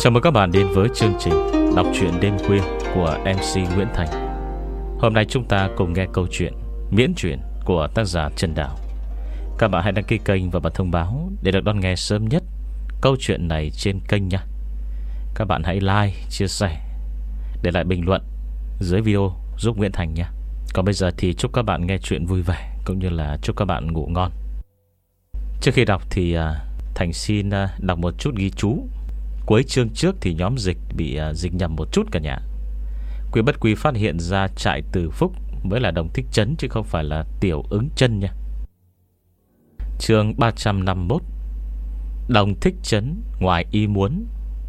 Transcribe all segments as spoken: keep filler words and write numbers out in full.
Chào mừng các bạn đến với chương trình đọc truyện đêm khuya của em xê Nguyễn Thành. Hôm nay chúng ta cùng nghe câu chuyện miễn truyện của tác giả Trần Đào. Các bạn hãy đăng ký kênh và bật thông báo để được đón nghe sớm nhất câu chuyện này trên kênh nha. Các bạn hãy like, chia sẻ, để lại bình luận dưới video giúp Nguyễn Thành nha. Còn bây giờ thì chúc các bạn nghe chuyện vui vẻ, cũng như là chúc các bạn ngủ ngon. Trước khi đọc thì Thành xin đọc một chút ghi chú. Cuối chương trước thì nhóm dịch bị dịch nhầm một chút cả nhà. Quý bất quý phát hiện ra trại Từ Phúc mới là Đồng Thích Trấn, chứ không phải là Tiểu Ứng Chân nha. Chương ba trăm năm mươi mốt. Đồng Thích Trấn ngoài ý muốn.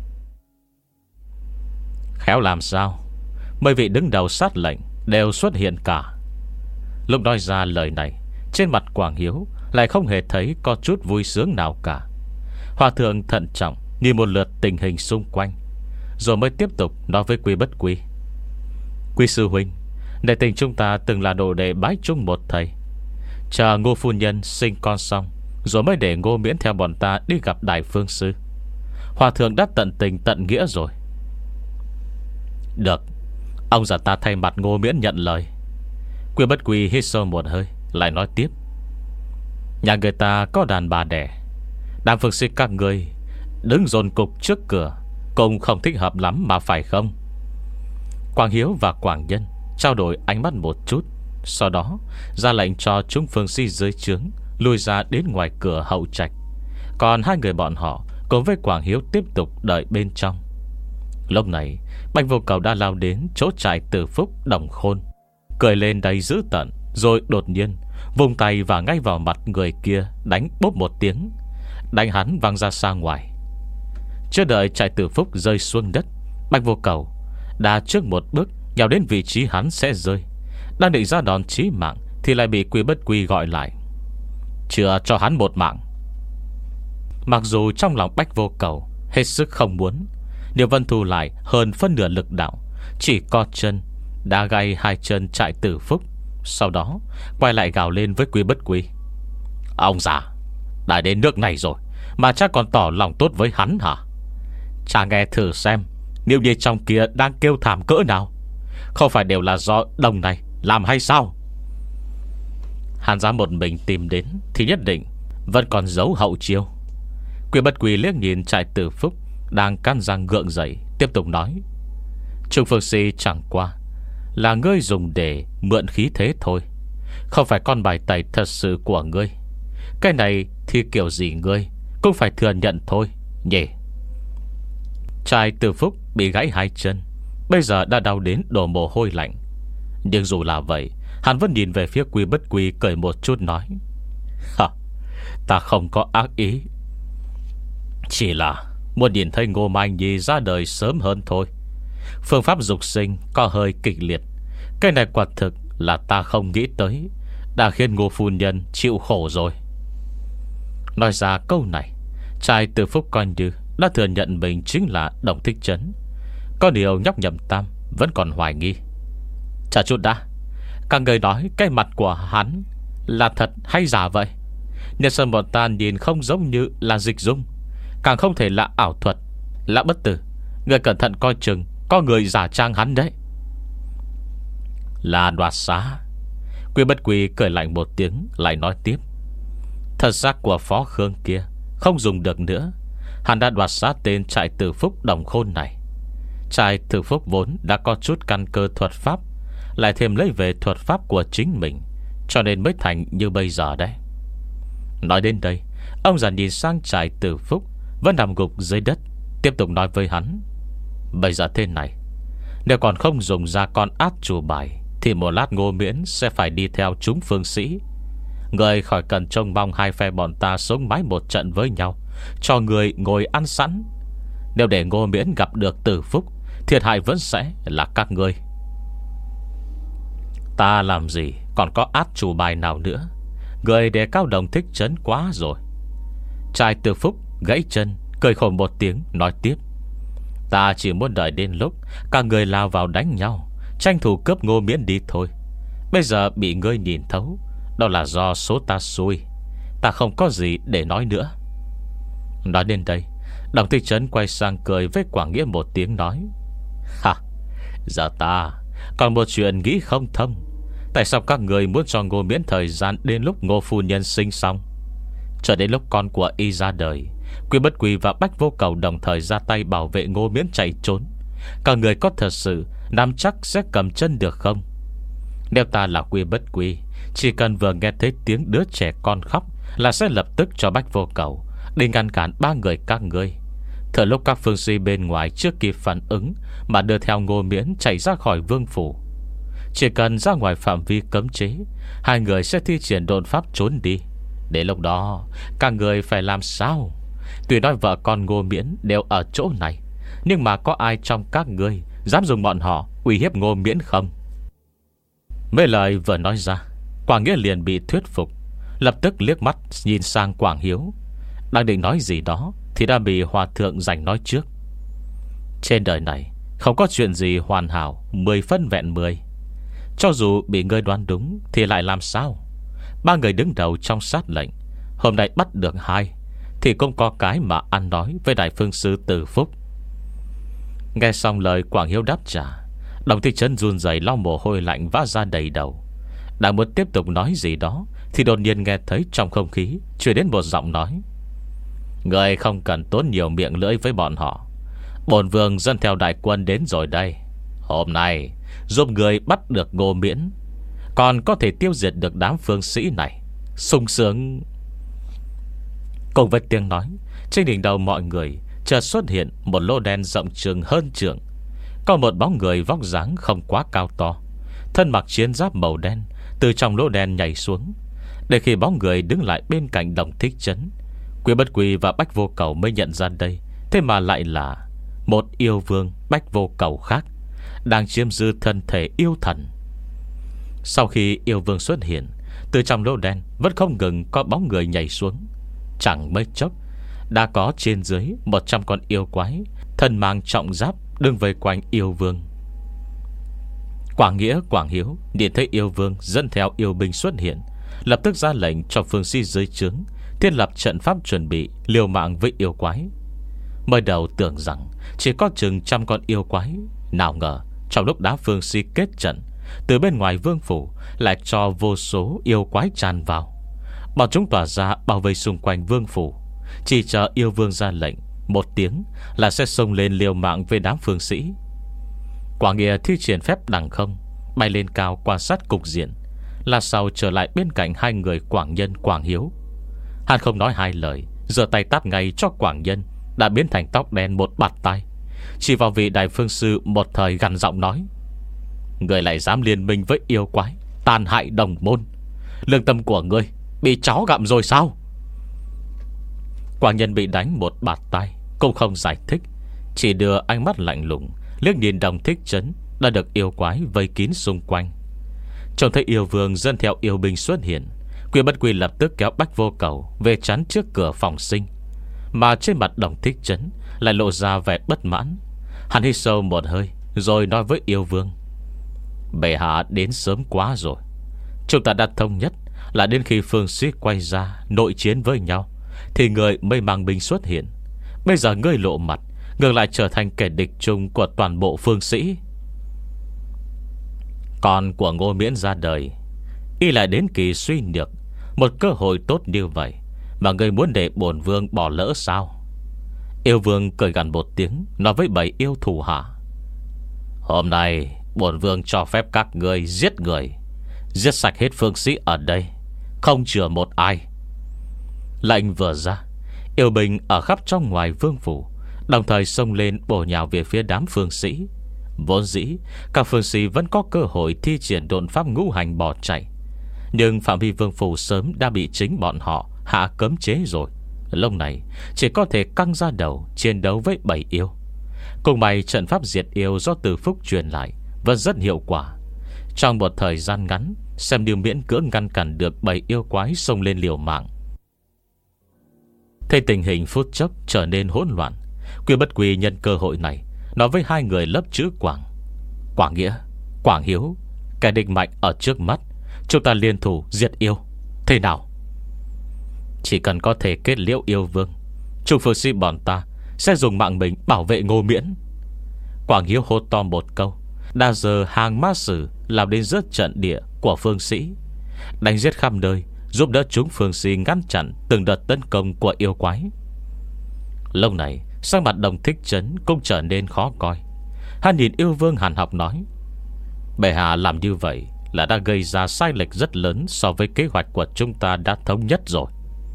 Khéo làm sao mấy vị đứng đầu sát lệnh đều xuất hiện cả. Lúc nói ra lời này, trên mặt Quảng Hiếu lại không hề thấy có chút vui sướng nào cả. Hòa thượng thận trọng nhìn một lượt tình hình xung quanh, rồi mới tiếp tục nói với Quý bất quý: Quý sư huynh, đệ tình chúng ta từng là đồ đệ bái chung một thầy. Chờ Ngô phu nhân sinh con xong, rồi mới để Ngô Miễn theo bọn ta đi gặp Đại Phương sư. Hòa thượng đã tận tình tận nghĩa rồi. Được, ông già ta thay mặt Ngô Miễn nhận lời. Quý bất quý hít sâu một hơi, lại nói tiếp: Nhà người ta có đàn bà đẻ, Đàm phương sĩ các người đứng dồn cục trước cửa cũng không thích hợp lắm mà phải không? Quảng Hiếu và Quảng Nhân trao đổi ánh mắt một chút, sau đó ra lệnh cho chúng phương sĩ dưới trướng lùi ra đến ngoài cửa hậu trạch. Còn hai người bọn họ cùng với Quảng Hiếu tiếp tục đợi bên trong. Lúc này Bạch Vô Cầu đã lao đến chỗ trại Từ Phúc Đồng Khôn, cười lên đầy dữ tợn, rồi đột nhiên vùng tay và ngay vào mặt người kia đánh bốp một tiếng, đánh hắn văng ra xa ngoài. Chưa đợi trại Từ Phúc rơi xuống đất, Bạch Vô Cầu đã trước một bước nhào đến vị trí hắn sẽ rơi. Đang định ra đòn chí mạng thì lại bị Quý bất quý gọi lại: Chưa cho hắn một mạng. Mặc dù trong lòng Bạch Vô Cầu hết sức không muốn, nhưng Vân Thu lại hơn phân nửa lực đạo, chỉ co chân đã gãy hai chân trại Từ Phúc. Sau đó quay lại gào lên với Quý bất quý: Ông già, đã đến nước này rồi mà cha còn tỏ lòng tốt với hắn hả? Cha nghe thử xem, nếu như trong kia đang kêu thảm cỡ nào, không phải đều là do đồng này làm hay sao? Hắn dám một mình tìm đến thì nhất định vẫn còn giấu hậu chiêu. Quý bất quý liếc nhìn trại Từ Phúc đang cắn răng gượng dậy, tiếp tục nói: Trung phương sĩ chẳng qua là ngươi dùng để mượn khí thế thôi, không phải con bài tẩy thật sự của ngươi. Cái này thì kiểu gì ngươi cũng phải thừa nhận thôi nhỉ. Trại Từ Phúc bị gãy hai chân, bây giờ đã đau đến đổ mồ hôi lạnh. Nhưng dù là vậy, hắn vẫn nhìn về phía Quý bất quý, cười một chút nói: Hả, ta không có ác ý, chỉ là muốn nhìn thấy Ngô Mai Nhi ra đời sớm hơn thôi. Phương pháp dục sinh có hơi kịch liệt, cái này quả thực là ta không nghĩ tới, đã khiến Ngô phu nhân chịu khổ rồi. Nói ra câu này, trai Từ Phúc coi như đã thừa nhận mình chính là Đồng Thích Trấn. Có điều nhóc Nhậm Tam vẫn còn hoài nghi. Chả chút đã, các người nói cái mặt của hắn là thật hay giả vậy? Nhân sân bọn ta nhìn không giống như là dịch dung, càng không thể là ảo thuật. Lã Bất Tử, người cẩn thận coi chừng có người giả trang hắn đấy. Là Đoạt Xá. Quý bất quý cười lạnh một tiếng, lại nói tiếp: Thật xác của Phó Khương kia không dùng được nữa, hắn đã đoạt xá tên trại Từ Phúc Đồng Khôn này. Trại Từ Phúc vốn đã có chút căn cơ thuật pháp, lại thêm lấy về thuật pháp của chính mình, cho nên mới thành như bây giờ đấy. Nói đến đây, ông già nhìn sang trại Từ Phúc vẫn nằm gục dưới đất, tiếp tục nói với hắn: Bây giờ thế này, nếu còn không dùng ra con át chủ bài, thì một lát Ngô Miễn sẽ phải đi theo chúng phương sĩ. Người khỏi cần trông mong hai phe bọn ta sống mái một trận với nhau, cho người ngồi ăn sẵn. Nếu để Ngô Miễn gặp được Từ Phúc, thiệt hại vẫn sẽ là các ngươi. Ta làm gì còn có át chủ bài nào nữa? Người đề cao Đồng Thích Trấn quá rồi. Trai Từ Phúc gãy chân, cười khổ một tiếng, nói tiếp: Ta chỉ muốn đợi đến lúc các người lao vào đánh nhau, tranh thủ cướp Ngô Miễn đi thôi. Bây giờ bị ngươi nhìn thấu, đó là do số ta xui. Ta không có gì để nói nữa. Nói đến đây, Đồng Thị Trấn quay sang cười với Quảng Nghĩa một tiếng nói: "Hả, giờ ta còn một chuyện nghĩ không thông. Tại sao các người muốn cho Ngô Miễn thời gian đến lúc Ngô phu nhân sinh xong, cho đến lúc con của y ra đời, Quy Bất Quy và Bách Vô Cầu đồng thời ra tay bảo vệ Ngô Miễn chạy trốn? Các người có thật sự nắm chắc sẽ cầm chân được không? Nếu ta là Quy Bất Quy, chỉ cần vừa nghe thấy tiếng đứa trẻ con khóc là sẽ lập tức cho Bách Vô Cầu để ngăn cản ba người các ngươi. Thời lúc các phương sĩ bên ngoài chưa kịp phản ứng mà đưa theo Ngô Miễn chạy ra khỏi vương phủ. Chỉ cần ra ngoài phạm vi cấm chế, hai người sẽ thi triển độn pháp trốn đi. Đến lúc đó các người phải làm sao? Tuy nói vợ con Ngô Miễn đều ở chỗ này, nhưng mà có ai trong các ngươi dám dùng bọn họ uy hiếp Ngô Miễn không?" Mấy lời vừa nói ra, Quảng Nghĩa liền bị thuyết phục, lập tức liếc mắt nhìn sang Quảng Hiếu. Đang định nói gì đó thì đã bị Hòa thượng giành nói trước: "Trên đời này không có chuyện gì hoàn hảo mười phân vẹn mười. Cho dù bị ngươi đoán đúng thì lại làm sao? Ba người đứng đầu trong sát lệnh, hôm nay bắt được hai thì cũng có cái mà ăn nói với Đại Phương Sư Từ Phúc." Nghe xong lời Quảng Hiếu đáp trả, Đồng Thị Trấn run rẩy lau mồ hôi lạnh vã ra đầy đầu. Đang muốn tiếp tục nói gì đó thì đột nhiên nghe thấy trong không khí truyền đến một giọng nói: "Người không cần tốn nhiều miệng lưỡi với bọn họ. Bổn vương dẫn theo đại quân đến rồi đây. Hôm nay giúp người bắt được Ngô Miễn, còn có thể tiêu diệt được đám phương sĩ này. Sung sướng." Cùng với tiếng nói, trên đỉnh đầu mọi người chợt xuất hiện một lỗ đen rộng chừng hơn trượng. Có một bóng người vóc dáng không quá cao to, thân mặc chiến giáp màu đen, từ trong lỗ đen nhảy xuống. Để khi bóng người đứng lại bên cạnh Đồng Thích Trấn, Quy Bất Quy và Bách Vô Cầu mới nhận ra đây thế mà lại là một yêu vương Bách Vô Cầu khác, đang chiếm giữ thân thể yêu thần. Sau khi yêu vương xuất hiện, từ trong lỗ đen vẫn không ngừng có bóng người nhảy xuống. Chẳng mấy chốc đã có trên dưới một trăm con yêu quái, thân mang trọng giáp, đứng vây quanh yêu vương. Quảng Nghĩa, Quảng Hiếu nhìn thấy yêu vương dẫn theo yêu binh xuất hiện, lập tức ra lệnh cho phương sĩ dưới trướng thiết lập trận pháp chuẩn bị liều mạng với yêu quái. Mới đầu tưởng rằng chỉ có chừng trăm con yêu quái, nào ngờ trong lúc đám phương sĩ kết trận, từ bên ngoài vương phủ lại cho vô số yêu quái tràn vào. Bọn chúng tỏa ra bao vây xung quanh vương phủ, chỉ chờ yêu vương ra lệnh một tiếng là sẽ xông lên liều mạng với đám phương sĩ. Quảng Nghĩa thi triển phép đằng không, bay lên cao quan sát cục diện, là sau trở lại bên cạnh hai người Quảng Nhân, Quảng Hiếu. Hắn không nói hai lời, giơ tay tát ngay cho Quảng Nhân đã biến thành tóc đen một bạt tay, chỉ vào vị Đại Phương Sư một thời gằn giọng nói: "Người lại dám liên minh với yêu quái, tàn hại đồng môn. Lương tâm của ngươi bị chó gặm rồi sao?" Quảng Nhân bị đánh một bạt tay cũng không giải thích, chỉ đưa ánh mắt lạnh lùng liếc nhìn Đồng Thích Trấn đã được yêu quái vây kín xung quanh. Trông thấy yêu vương dẫn theo yêu binh xuất hiện, Quy Bất Quy lập tức kéo Bách Vô Cầu về chắn trước cửa phòng sinh. Mà trên mặt Đồng Thích Trấn lại lộ ra vẻ bất mãn. Hắn hít sâu một hơi rồi nói với yêu vương: "Bệ hạ đến sớm quá rồi. Chúng ta đã thống nhất là đến khi phương sĩ quay ra nội chiến với nhau thì người mới mang binh xuất hiện. Bây giờ ngươi lộ mặt, ngược lại trở thành kẻ địch chung của toàn bộ phương sĩ. Con của Ngô Miễn ra đời, y lại đến kỳ suy nhược, một cơ hội tốt như vậy mà ngươi muốn để bổn vương bỏ lỡ sao?" Yêu vương cười gằn một tiếng, nói với bảy yêu thủ hạ: "Hôm nay bổn vương cho phép các ngươi giết người, giết sạch hết phương sĩ ở đây, không chừa một ai." Lệnh vừa ra, yêu binh ở khắp trong ngoài vương phủ đồng thời xông lên bổ nhào về phía đám phương sĩ. Vốn dĩ các phương sĩ vẫn có cơ hội thi triển độn pháp ngũ hành bỏ chạy, nhưng phạm vi vương phủ sớm đã bị chính bọn họ hạ cấm chế rồi. Lúc này chỉ có thể căng ra đầu chiến đấu với bảy yêu. Cùng may trận pháp diệt yêu do Từ Phúc truyền lại vẫn rất hiệu quả. Trong một thời gian ngắn, xem như miễn cưỡng ngăn cản được bảy yêu quái xông lên liều mạng. Thấy tình hình phút chốc trở nên hỗn loạn, Quy Bất Quy nhân cơ hội này nói với hai người lớp chữ Quảng: "Quảng Nghĩa, Quảng Hiếu, kẻ địch mạnh ở trước mắt, chúng ta liên thủ diệt yêu, thế nào?" Chỉ cần có thể kết liễu yêu vương, Trung phương sĩ bọn ta sẽ dùng mạng mình bảo vệ Ngô Miễn. Quảng Hiếu hô to một câu, đã giờ hàng ma sử làm đến rớt trận địa của phương sĩ, đánh giết khắp nơi, giúp đỡ chúng phương sĩ ngăn chặn từng đợt tấn công của yêu quái. Lúc này sắc mặt Đồng Thích Trấn cũng trở nên khó coi. Hắn nhìn yêu vương hàn học nói: bệ hạ làm như vậy là đã gây ra sai lệch rất lớn so với kế hoạch của chúng ta đã thống nhất rồi.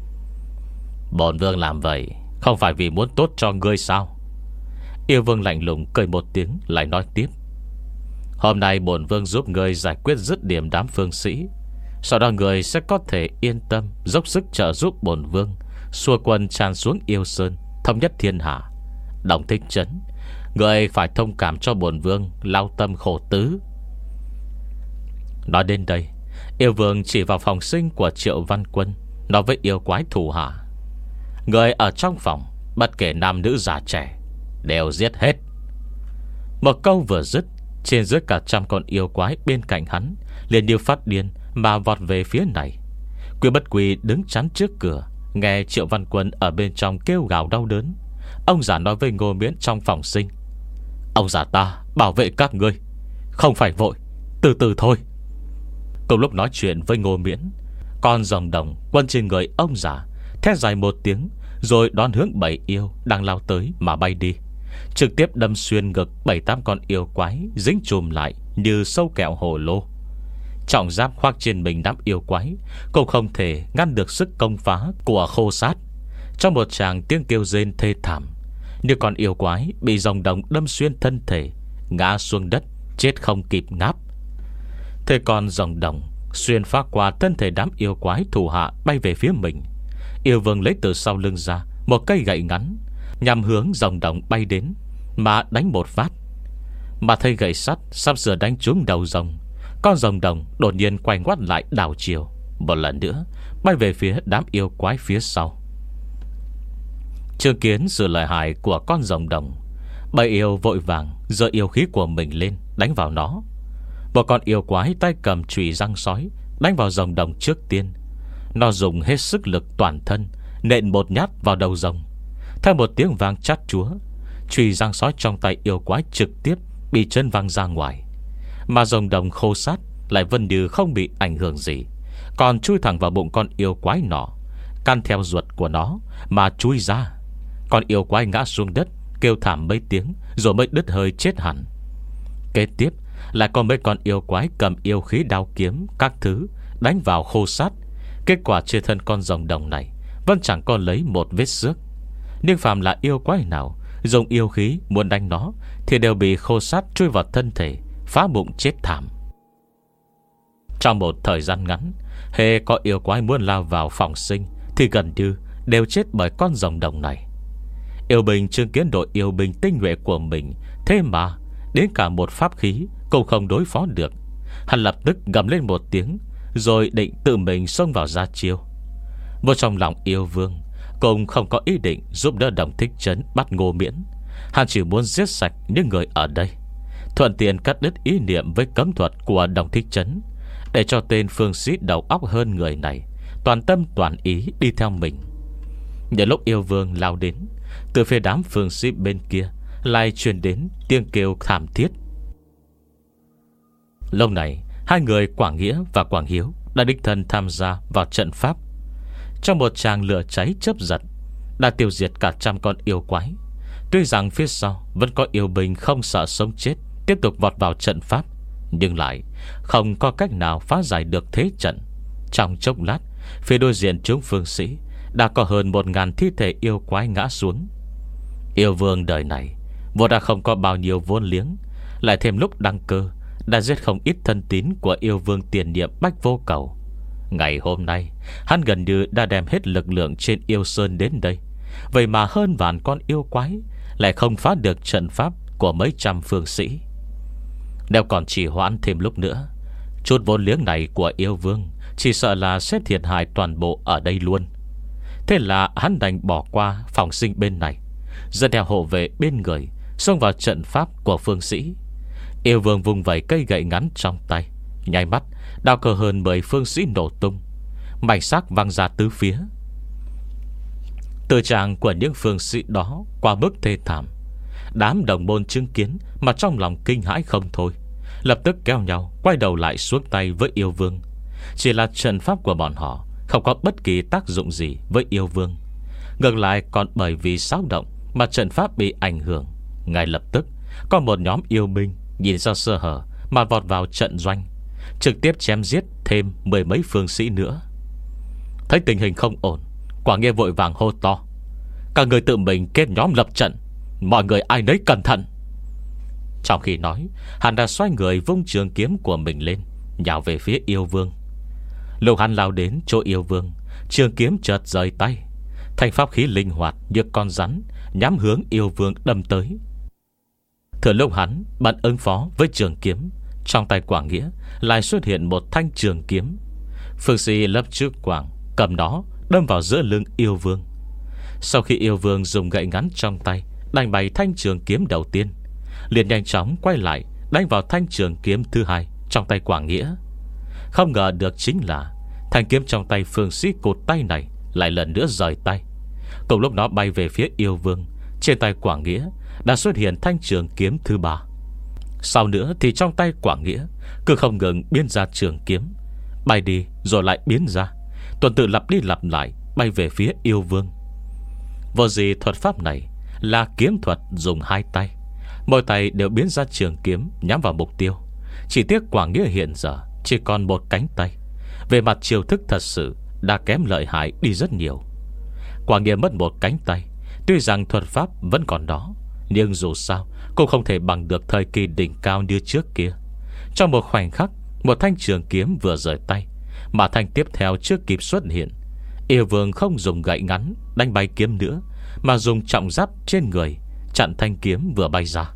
Bổn vương làm vậy không phải vì muốn tốt cho ngươi sao? Yêu vương lạnh lùng cười một tiếng, lại nói tiếp: hôm nay bổn vương giúp ngươi giải quyết dứt điểm đám phương sĩ, sau đó ngươi sẽ có thể yên tâm dốc sức trợ giúp bổn vương xua quân tràn xuống yêu sơn, thống nhất thiên hạ. Đồng Thích Trấn, ngươi phải thông cảm cho bổn vương lao tâm khổ tứ. Nói đến đây, yêu vương chỉ vào phòng sinh của Triệu Văn Quân, nói với yêu quái thủ hạ: người ở trong phòng, bất kể nam nữ già trẻ, đều giết hết. Một câu vừa dứt, trên dưới cả trăm con yêu quái bên cạnh hắn liền như phát điên mà vọt về phía này. Quy Bất Quy đứng chắn trước cửa, nghe Triệu Văn Quân ở bên trong kêu gào đau đớn. Ông già nói với Ngô Miễn trong phòng sinh: ông già ta bảo vệ các ngươi, không phải vội, từ từ thôi. Cùng lúc nói chuyện với Ngô Miễn, con rồng đồng quân trên người ông già thét dài một tiếng, rồi đón hướng bảy yêu đang lao tới mà bay đi, trực tiếp đâm xuyên ngực bảy tám con yêu quái dính chùm lại như sâu kẹo hồ lô. Trọng giáp khoác trên mình đám yêu quái cũng không thể ngăn được sức công phá của Khô Sát. Trong một tràng tiếng kêu rên thê thảm, như con yêu quái bị rồng đồng đâm xuyên thân thể, ngã xuống đất chết không kịp ngáp. Thế còn rồng đồng xuyên phá qua thân thể đám yêu quái thủ hạ bay về phía mình. Yêu vương lấy từ sau lưng ra một cây gậy ngắn, nhằm hướng rồng đồng bay đến mà đánh một phát. Mà thấy gậy sắt sắp sửa đánh trúng đầu rồng, con rồng đồng đột nhiên quay ngoắt lại đảo chiều, một lần nữa bay về phía đám yêu quái phía sau. Chứng kiến sự lợi hại của con rồng đồng, bầy yêu vội vàng giơ yêu khí của mình lên đánh vào nó. Một con yêu quái tay cầm chùy răng sói đánh vào rồng đồng trước tiên. Nó dùng hết sức lực toàn thân nện một nhát vào đầu rồng. Theo một tiếng vang chát chúa, chùy răng sói trong tay yêu quái trực tiếp bị chân văng ra ngoài. Mà rồng đồng Khô Sát lại vẫn như không bị ảnh hưởng gì, còn chui thẳng vào bụng con yêu quái nọ, căn theo ruột của nó mà chui ra. Con yêu quái ngã xuống đất kêu thảm mấy tiếng rồi mới đứt hơi chết hẳn. Kế tiếp lại có mấy con yêu quái cầm yêu khí đao kiếm các thứ đánh vào Khô Sát. Kết quả trên thân con rồng đồng này vẫn chẳng có lấy một vết xước. Nhưng phàm là yêu quái nào dùng yêu khí muốn đánh nó thì đều bị Khô Sát chui vào thân thể, phá bụng chết thảm. Trong một thời gian ngắn, hễ có yêu quái muốn lao vào phòng sinh thì gần như đều chết bởi con rồng đồng này. Yêu binh chứng kiến đội yêu binh tinh nhuệ của mình thế mà đến cả một pháp khí cũng không đối phó được, hắn lập tức gầm lên một tiếng, rồi định tự mình xông vào ra chiêu. Vô trong lòng yêu vương cũng không có ý định giúp đỡ Đồng Thích Trấn bắt Ngô Miễn. Hắn chỉ muốn giết sạch những người ở đây, thuận tiện cắt đứt ý niệm với cấm thuật của Đồng Thích Trấn, để cho tên phương sĩ đầu óc hơn người này toàn tâm toàn ý đi theo mình. Đến lúc yêu vương lao đến, từ phía đám phương sĩ bên kia lại truyền đến tiếng kêu thảm thiết. Lúc này hai người Quảng Nghĩa và Quảng Hiếu đã đích thân tham gia vào trận pháp. Trong một tràng lửa cháy chớp giật, đã tiêu diệt cả trăm con yêu quái. Tuy rằng phía sau vẫn có yêu binh không sợ sống chết tiếp tục vọt vào trận pháp, nhưng lại không có cách nào phá giải được thế trận. Trong chốc lát, phía đối diện chúng phương sĩ đã có hơn một ngàn thi thể yêu quái ngã xuống. Yêu vương đời này vốn đã không có bao nhiêu vốn liếng, lại thêm lúc đăng cơ đã giết không ít thân tín của yêu vương tiền nhiệm Bách Vô Cầu. Ngày hôm nay hắn gần như đã đem hết lực lượng trên yêu sơn đến đây, vậy mà hơn vạn con yêu quái lại không phá được trận pháp của mấy trăm phương sĩ. Nếu còn trì hoãn thêm lúc nữa, chút vốn liếng này của yêu vương chỉ sợ là sẽ thiệt hại toàn bộ ở đây luôn. Thế là hắn đành bỏ qua phòng sinh bên này, dẫn theo hộ vệ bên người xông vào trận pháp của phương sĩ. Yêu vương vùng vẩy cây gậy ngắn trong tay, nháy mắt đao cờ hơn mười phương sĩ nổ tung, mảnh xác văng ra tứ phía. Từ trạng của những phương sĩ đó qua mức thê thảm, đám đồng môn chứng kiến mà trong lòng kinh hãi không thôi, lập tức kéo nhau quay đầu lại xuống tay với yêu vương. Chỉ là trận pháp của bọn họ không có bất kỳ tác dụng gì với yêu vương, ngược lại còn bởi vì xáo động mà trận pháp bị ảnh hưởng. Ngay lập tức có một nhóm yêu binh nhìn ra sơ hở mà vọt vào trận doanh, trực tiếp chém giết thêm mười mấy phương sĩ nữa. Thấy tình hình không ổn, Quảng Nghĩa vội vàng hô to: các người tự mình kết nhóm lập trận, mọi người ai nấy cẩn thận. Trong khi nói, hắn đã xoay người vung trường kiếm của mình lên, nhào về phía yêu vương. Lúc hắn lao đến chỗ yêu vương, trường kiếm chợt rời tay, thành pháp khí linh hoạt như con rắn nhắm hướng yêu vương đâm tới. Thừa lúc hắn bận ứng phó với trường kiếm, trong tay Quảng Nghĩa lại xuất hiện một thanh trường kiếm. Phương sĩ lấp trước Quảng cầm nó đâm vào giữa lưng yêu vương. Sau khi yêu vương dùng gậy ngắn trong tay đánh bay thanh trường kiếm đầu tiên, liền nhanh chóng quay lại đánh vào thanh trường kiếm thứ hai trong tay Quảng Nghĩa. Không ngờ được chính là thanh kiếm trong tay phương sĩ cụt tay này lại lần nữa rời tay. Cùng lúc nó bay về phía yêu vương, trên tay Quảng Nghĩa đã xuất hiện thanh trường kiếm thứ ba. Sau nữa thì trong tay Quảng Nghĩa cứ không ngừng biến ra trường kiếm, bay đi rồi lại biến ra, tuần tự lặp đi lặp lại bay về phía yêu vương. Vô gì thuật pháp này là kiếm thuật dùng hai tay, mỗi tay đều biến ra trường kiếm nhắm vào mục tiêu. Chỉ tiếc Quảng Nghĩa hiện giờ chỉ còn một cánh tay, về mặt chiêu thức thật sự đã kém lợi hại đi rất nhiều. Quảng Nghĩa mất một cánh tay, tuy rằng thuật pháp vẫn còn đó, nhưng dù sao cũng không thể bằng được thời kỳ đỉnh cao như trước kia. Trong một khoảnh khắc, một thanh trường kiếm vừa rời tay, mà thanh tiếp theo chưa kịp xuất hiện. Yêu vương không dùng gậy ngắn đánh bay kiếm nữa, mà dùng trọng giáp trên người chặn thanh kiếm vừa bay ra.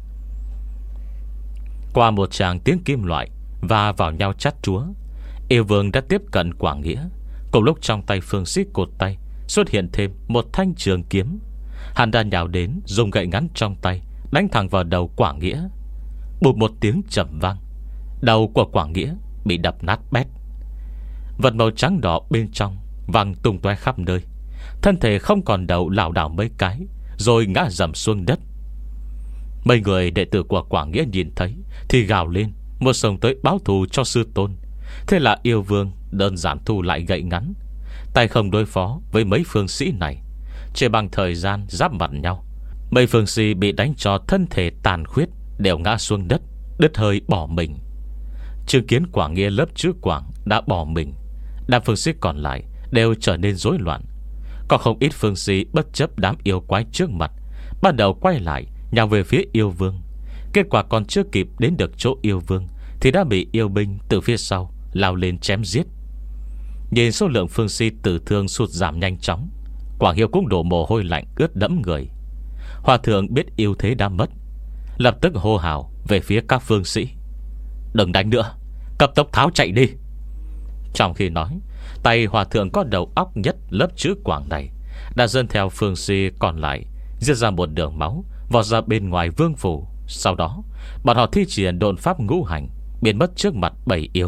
Qua một tràng tiếng kim loại và vào nhau chát chúa, yêu vương đã tiếp cận Quảng Nghĩa. Cùng lúc trong tay phương sĩ cột tay xuất hiện thêm một thanh trường kiếm, hắn đã nhào đến dùng gậy ngắn trong tay đánh thẳng vào đầu Quảng Nghĩa. Bụp một tiếng trầm vang, đầu của Quảng Nghĩa bị đập nát bét. Vật màu trắng đỏ bên trong văng tung tóe khắp nơi, thân thể không còn đầu lảo đảo mấy cái rồi ngã dầm xuống đất. Mấy người đệ tử của Quảng Nghĩa nhìn thấy thì gào lên, một sông tới báo thù cho sư tôn. Thế là yêu vương đơn giản thu lại gậy ngắn, tay không đối phó với mấy phương sĩ này. Chỉ bằng thời gian giáp mặt nhau, mấy phương sĩ bị đánh cho thân thể tàn khuyết, đều ngã xuống đất, đứt hơi bỏ mình. Chứng kiến Quảng Nghĩa lớp trước Quảng đã bỏ mình, đám phương sĩ còn lại đều trở nên rối loạn. Có không ít phương sĩ bất chấp đám yêu quái trước mặt, bắt đầu quay lại nhào về phía yêu vương. Kết quả còn chưa kịp đến được chỗ yêu vương thì đã bị yêu binh từ phía sau lao lên chém giết. Nhìn số lượng phương sĩ tử thương sụt giảm nhanh chóng, Quảng Hiếu cũng đổ mồ hôi lạnh ướt đẫm người. Hòa thượng biết yêu thế đã mất, lập tức hô hào về phía các phương sĩ: đừng đánh nữa, cấp tốc tháo chạy đi. Trong khi nói, tay hòa thượng có đầu óc nhất lớp chữ Quảng này đã dâng theo phương sĩ còn lại, giết ra một đường máu vọt ra bên ngoài vương phủ. Sau đó bọn họ thi triển độn pháp ngũ hành, biến mất trước mặt bảy yêu.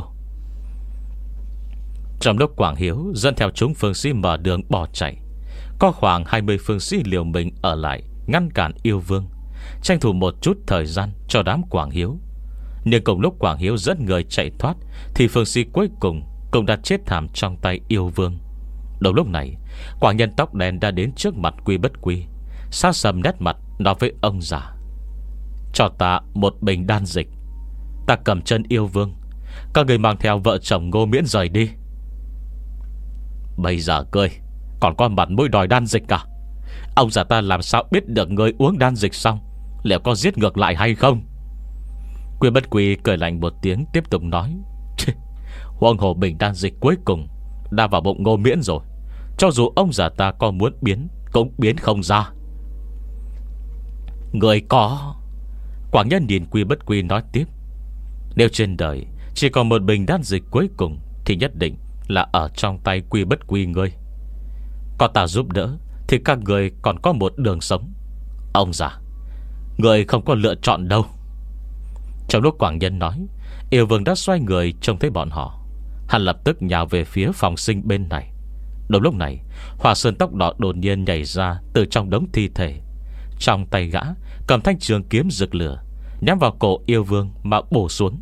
Trong lúc Quảng Hiếu dẫn theo chúng phương sĩ mở đường bỏ chạy, có khoảng hai mươi phương sĩ liều mình ở lại ngăn cản yêu vương, tranh thủ một chút thời gian cho đám Quảng Hiếu. Nhưng cùng lúc Quảng Hiếu dẫn người chạy thoát thì phương sĩ cuối cùng cũng đã chết thảm trong tay yêu vương. Đúng lúc này, Quảng nhân tóc đen đã đến trước mặt Quy Bất Quy, sát sầm nét mặt nói với ông già: cho ta một bình đan dịch, ta cầm chân yêu vương, các người mang theo vợ chồng Ngô Miễn rời đi. Bây giờ cười còn có mặt mũi đòi đan dịch à? Ông già ta làm sao biết được người uống đan dịch xong liệu có giết ngược lại hay không? Quy Bất Quy cười lạnh một tiếng, tiếp tục nói: huống hồ bình đan dịch cuối cùng đã vào bụng Ngô Miễn rồi, cho dù ông già ta có muốn biến cũng biến không ra. Người có. Quảng nhân nhìn Quy Bất Quy nói tiếp: nếu trên đời chỉ còn một bình đan dịch cuối cùng thì nhất định là ở trong tay Quy Bất Quy ngươi. Có ta giúp đỡ thì các người còn có một đường sống. Ông già, người không có lựa chọn đâu. Trong lúc Quảng nhân nói, yêu vương đã xoay người trông thấy bọn họ. Hắn lập tức nhào về phía phòng sinh bên này. Đúng lúc này, Hỏa Sơn tóc đỏ đột nhiên nhảy ra từ trong đống thi thể. Trong tay gã cầm thanh trường kiếm rực lửa, nhắm vào cổ yêu vương mà bổ xuống.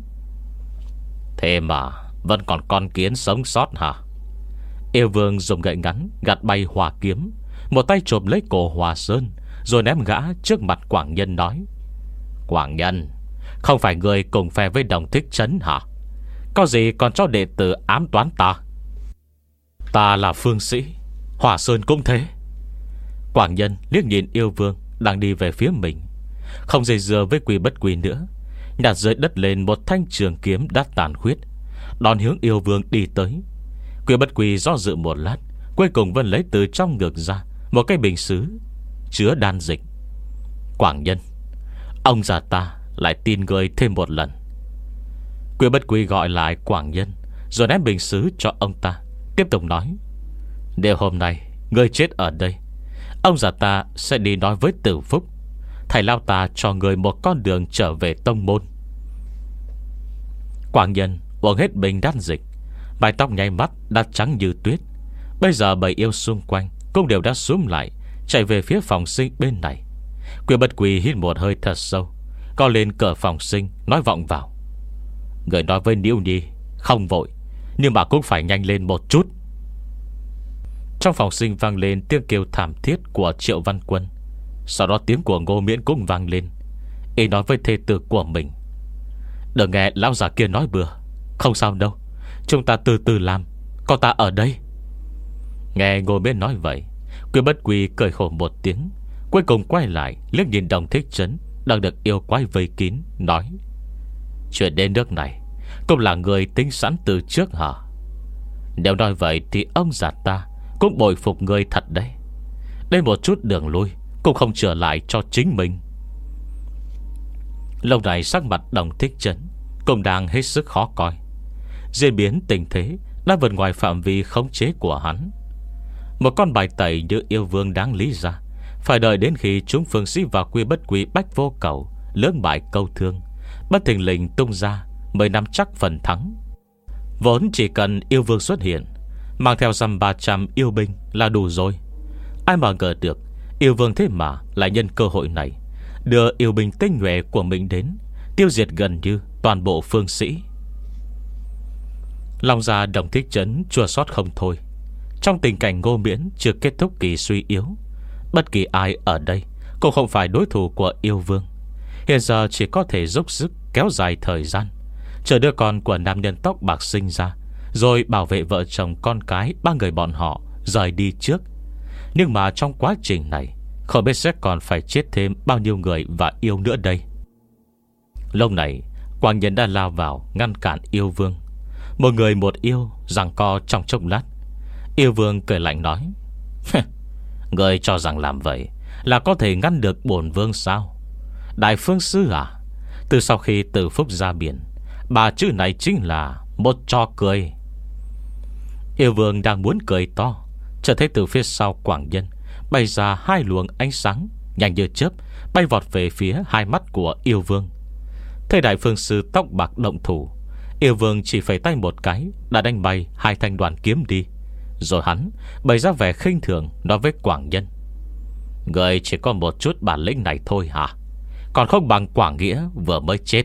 Thế mà vẫn còn con kiến sống sót hả? Yêu vương dùng gậy ngắn gạt bay hỏa kiếm, một tay chộp lấy cổ Hỏa Sơn, rồi ném gã trước mặt Quảng Nhân nói: Quảng Nhân, không phải người cùng phe với Đồng Thích Trấn hả? Có gì còn cho đệ tử ám toán ta? Ta là phương sĩ, Hỏa Sơn cũng thế. Quảng Nhân liếc nhìn yêu vương đang đi về phía mình, không dây dưa với Quy Bất Quy nữa, nhặt dưới đất lên một thanh trường kiếm đã tàn khuyết, đón hướng yêu vương đi tới. Quy Bất Quy do dự một lát, cuối cùng vẫn lấy từ trong ngực ra một cái bình sứ chứa đan dịch. Quảng Nhân, ông già ta lại tin người thêm một lần. Quy Bất Quy gọi lại Quảng Nhân, rồi ném bình sứ cho ông ta, tiếp tục nói: Nếu hôm nay ngươi chết ở đây, ông già ta sẽ đi nói với Tử Phúc, thầy lao ta cho người một con đường trở về tông môn. Quảng Nhân uống hết bình đan dịch, mái tóc nháy mắt đã trắng như tuyết. Bây giờ bầy yêu xung quanh cũng đều đã xúm lại, chạy về phía phòng sinh bên này. Quy Bất Quy hít một hơi thật sâu, co lên cửa phòng sinh, nói vọng vào: Người nói với Niễu Nhi không vội, nhưng mà cũng phải nhanh lên một chút. Trong phòng sinh vang lên tiếng kêu thảm thiết của Triệu Văn Quân. Sau đó tiếng của Ngô Miễn cũng vang lên. Y nói với thê tử của mình: Đừng nghe lão già kia nói bừa, không sao đâu, chúng ta từ từ làm, có ta ở đây. Nghe Ngô Miễn nói vậy, Quy Bất Quy cười khổ một tiếng, cuối cùng quay lại liếc nhìn Đồng Thích Trấn đang được yêu quái vây kín, nói: Chuyện đến nước này cũng là người tính sẵn từ trước hả? Nếu nói vậy thì ông già ta cũng bội phục người thật đấy. Đến một chút đường lui cũng không trở lại cho chính mình. Lâu này sắc mặt Đồng Thích Trấn cũng đang hết sức khó coi. Diễn biến tình thế đã vượt ngoài phạm vi khống chế của hắn. Một con bài tẩy như yêu vương đáng lý ra phải đợi đến khi chúng phương sĩ và Quy Bất Quy bách vô cầu, lưỡng bại câu thương, bất thình lình tung ra mới nắm chắc phần thắng. Vốn chỉ cần yêu vương xuất hiện, mang theo dăm ba trăm yêu binh là đủ rồi. Ai mà ngờ được yêu vương thế mà lại nhân cơ hội này đưa yêu binh tinh nhuệ của mình đến, tiêu diệt gần như toàn bộ phương sĩ. Lòng già Đồng Thích Trấn chua xót không thôi. Trong tình cảnh Ngô Miễn chưa kết thúc kỳ suy yếu, bất kỳ ai ở đây cũng không phải đối thủ của yêu vương. Hiện giờ chỉ có thể dốc sức kéo dài thời gian, chờ đứa con của nam nhân tóc bạc sinh ra, rồi bảo vệ vợ chồng con cái ba người bọn họ rời đi trước. Nhưng mà trong quá trình này, không biết sẽ còn phải chết thêm bao nhiêu người và yêu nữa đây. Lúc này Quảng Nhân đã lao vào ngăn cản yêu vương. Một người một yêu giằng co trong chốc lát. Yêu vương cười lạnh nói: Người cho rằng làm vậy là có thể ngăn được bổn vương sao? Đại phương sư à? Từ sau khi Tử Phúc ra biển, bà chữ này chính là một trò cười. Yêu vương đang muốn cười to, chợt thấy từ phía sau Quảng Nhân bay ra hai luồng ánh sáng nhanh như chớp, bay vọt về phía hai mắt của yêu vương. Thấy đại phương sư tóc bạc động thủ, yêu vương chỉ phẩy tay một cái đã đánh bay hai thanh đoàn kiếm đi. Rồi hắn bày ra vẻ khinh thường, nói với Quảng Nhân: Người chỉ có một chút bản lĩnh này thôi hả? Còn không bằng Quảng Nghĩa vừa mới chết.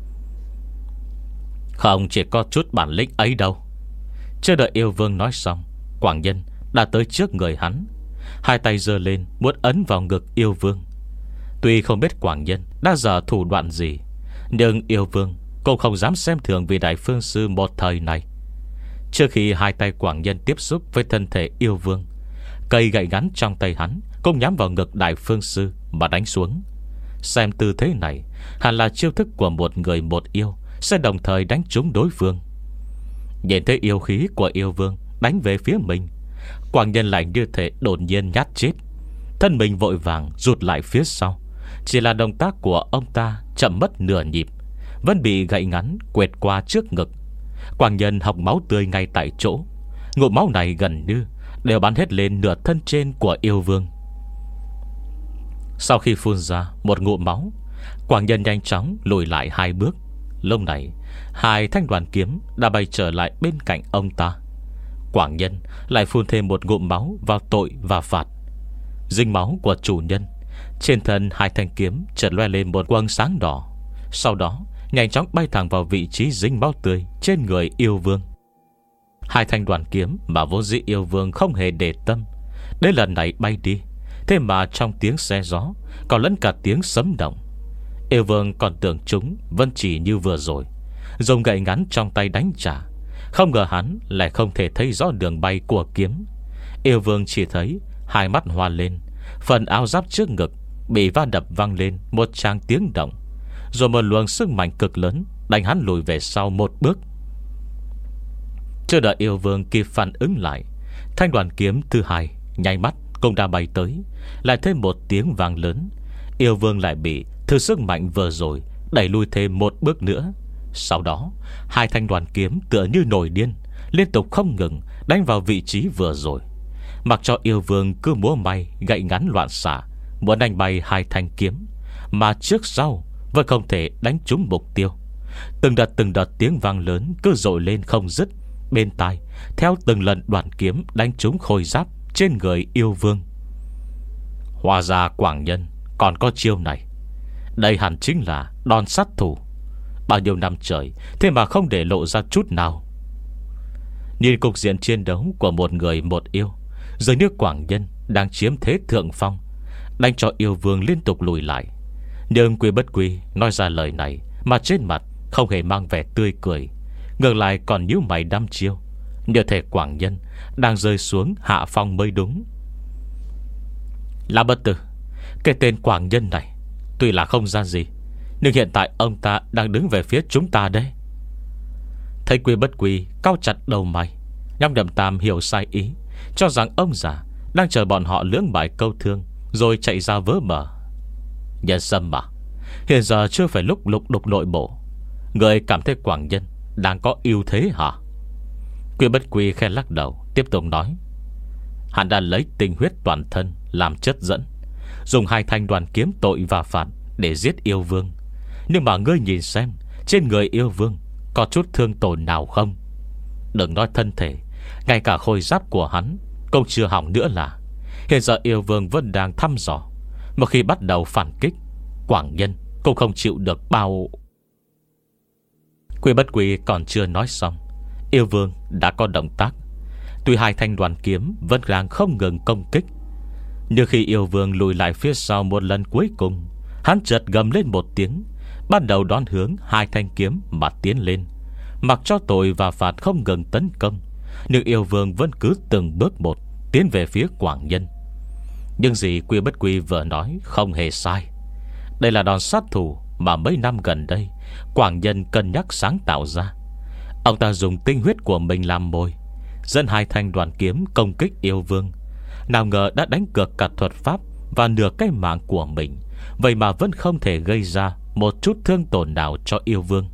Không chỉ có chút bản lĩnh ấy đâu. Chưa đợi yêu vương nói xong, Quảng Nhân đã tới trước người hắn, hai tay giơ lên muốn ấn vào ngực yêu vương. Tuy không biết Quảng Nhân đã dở thủ đoạn gì, nhưng yêu vương cũng không dám xem thường vì đại phương sư một thời này. Trước khi hai tay Quảng Nhân tiếp xúc với thân thể yêu vương, cây gậy ngắn trong tay hắn cũng nhắm vào ngực đại phương sư mà đánh xuống. Xem tư thế này, hẳn là chiêu thức của một người một yêu sẽ đồng thời đánh trúng đối phương. Nhìn thấy yêu khí của yêu vương đánh về phía mình, Quảng Nhân lại như thể đột nhiên nhát chết, thân mình vội vàng rụt lại phía sau. Chỉ là động tác của ông ta chậm mất nửa nhịp, vẫn bị gậy ngắn quẹt qua trước ngực. Quảng Nhân học máu tươi ngay tại chỗ. Ngụm máu này gần như đều bắn hết lên nửa thân trên của yêu vương. Sau khi phun ra một ngụm máu, Quảng Nhân nhanh chóng lùi lại hai bước. Lúc này hai thanh đoàn kiếm đã bay trở lại bên cạnh ông ta. Quảng Nhân lại phun thêm một ngụm máu vào tội và phạt. Dính máu của chủ nhân, trên thân hai thanh kiếm chợt loe lên một quầng sáng đỏ, sau đó nhanh chóng bay thẳng vào vị trí dính máu tươi trên người yêu vương. Hai thanh đoàn kiếm mà vốn dĩ yêu vương không hề để tâm, đến lần này bay đi, thế mà trong tiếng xe gió còn lẫn cả tiếng sấm động. Yêu vương còn tưởng chúng vẫn chỉ như vừa rồi, dùng gậy ngắn trong tay đánh trả. Không ngờ hắn lại không thể thấy rõ đường bay của kiếm. Yêu vương chỉ thấy hai mắt hoa lên, phần áo giáp trước ngực bị va đập vang lên một tràng tiếng động, rồi một luồng sức mạnh cực lớn đánh hắn lùi về sau một bước. Chưa đợi yêu vương kịp phản ứng lại, thanh đoàn kiếm thứ hai nháy mắt cũng đã bay tới, lại thêm một tiếng vang lớn. Yêu vương lại bị thứ sức mạnh vừa rồi đẩy lui thêm một bước nữa. Sau đó hai thanh đoàn kiếm tựa như nổi điên, liên tục không ngừng đánh vào vị trí vừa rồi. Mặc cho yêu vương cứ múa may gậy ngắn loạn xạ, muốn đánh bay hai thanh kiếm, mà trước sau vẫn không thể đánh trúng mục tiêu. Từng đợt từng đợt tiếng vang lớn cứ dội lên không dứt bên tai, theo từng lần đoàn kiếm đánh trúng khôi giáp trên người yêu vương. Hóa ra Quảng Nhân còn có chiêu này. Đây hẳn chính là đòn sát thủ. Bao nhiêu năm trời thế mà không để lộ ra chút nào. Nhìn cục diện chiến đấu của một người một yêu, dường như Quảng Nhân đang chiếm thế thượng phong, đánh cho yêu vương liên tục lùi lại. Nhưng Quy Bất Quy nói ra lời này mà trên mặt không hề mang vẻ tươi cười, ngược lại còn nhíu mày đăm chiêu, như thể Quảng Nhân đang rơi xuống hạ phong mới đúng. Là bất tử, cái tên Quảng Nhân này tuy là không ra gì, nhưng hiện tại ông ta đang đứng về phía chúng ta đấy. Thấy Quy Bất Quy cao chặt đầu mày, Nhâm Đậm Tam hiểu sai ý, cho rằng ông già đang chờ bọn họ lưỡng bại câu thương rồi chạy ra vớ mở. Nhân sâm mà, hiện giờ chưa phải lúc lục đục nội bộ, người cảm thấy Quảng Nhân đang có ưu thế hả? Quy Bất Quy khe lắc đầu, tiếp tục nói: hắn đã lấy tinh huyết toàn thân làm chất dẫn, dùng hai thanh đoàn kiếm tội và phạt để giết yêu vương. Nhưng mà ngươi nhìn xem, trên người yêu vương có chút thương tổn nào không? Đừng nói thân thể, ngay cả khôi giáp của hắn cũng chưa hỏng nữa là. Hiện giờ yêu vương vẫn đang thăm dò, một khi bắt đầu phản kích, Quảng Nhân cũng không chịu được bao. Quy Bất Quy còn chưa nói xong, yêu vương đã có động tác. Tuy hai thanh đoàn kiếm vẫn đang không ngừng công kích, nhưng khi yêu vương lùi lại phía sau một lần cuối cùng, hắn chợt gầm lên một tiếng, bắt đầu đón hướng hai thanh kiếm mà tiến lên. Mặc cho tội và phạt không ngừng tấn công, nhưng yêu vương vẫn cứ từng bước một tiến về phía Quảng Nhân. Nhưng gì Quy Bất Quy vừa nói không hề sai. Đây là đòn sát thủ mà mấy năm gần đây Quảng Nhân cân nhắc sáng tạo ra. Ông ta dùng tinh huyết của mình làm mồi, dẫn hai thanh đoàn kiếm công kích yêu vương. Nào ngờ đã đánh cược cả thuật pháp và nửa cái mạng của mình, vậy mà vẫn không thể gây ra một chút thương tổn nào cho yêu vương.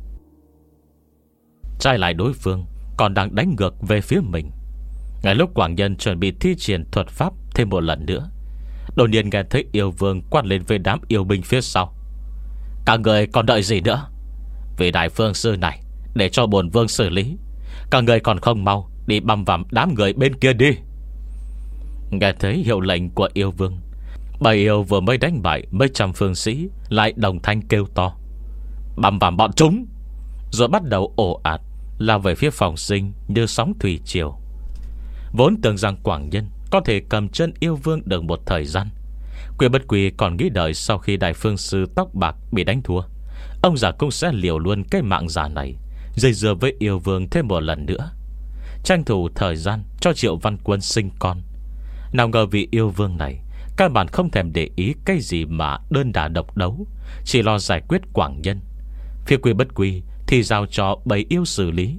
Trái lại đối phương còn đang đánh ngược về phía mình. Ngay lúc Quảng Nhân chuẩn bị thi triển thuật pháp thêm một lần nữa, đột nhiên nghe thấy yêu vương quát lên với đám yêu binh phía sau: các người còn đợi gì nữa? Vì đại phương sư này để cho bổn vương xử lý, các người còn không mau đi băm vằm đám người bên kia đi. Nghe thấy hiệu lệnh của yêu vương, bầy yêu vừa mới đánh bại mấy trăm phương sĩ lại đồng thanh kêu to: băm vằm bọn chúng! Rồi bắt đầu ồ ạt lao về phía phòng sinh như sóng thủy triều. Vốn tưởng rằng Quảng Nhân có thể cầm chân yêu vương được một thời gian, Quy Bất Quy còn nghĩ đợi sau khi đại phương sư tóc bạc bị đánh thua, ông già cũng sẽ liều luôn cái mạng giả này, dây dưa với yêu vương thêm một lần nữa, tranh thủ thời gian cho Triệu Văn Quân sinh con. Nào ngờ vì yêu vương này các bạn không thèm để ý cái gì mà đơn đả độc đấu, chỉ lo giải quyết Quảng Nhân. Phía Quy Bất Quy thì giao cho bầy yêu xử lý.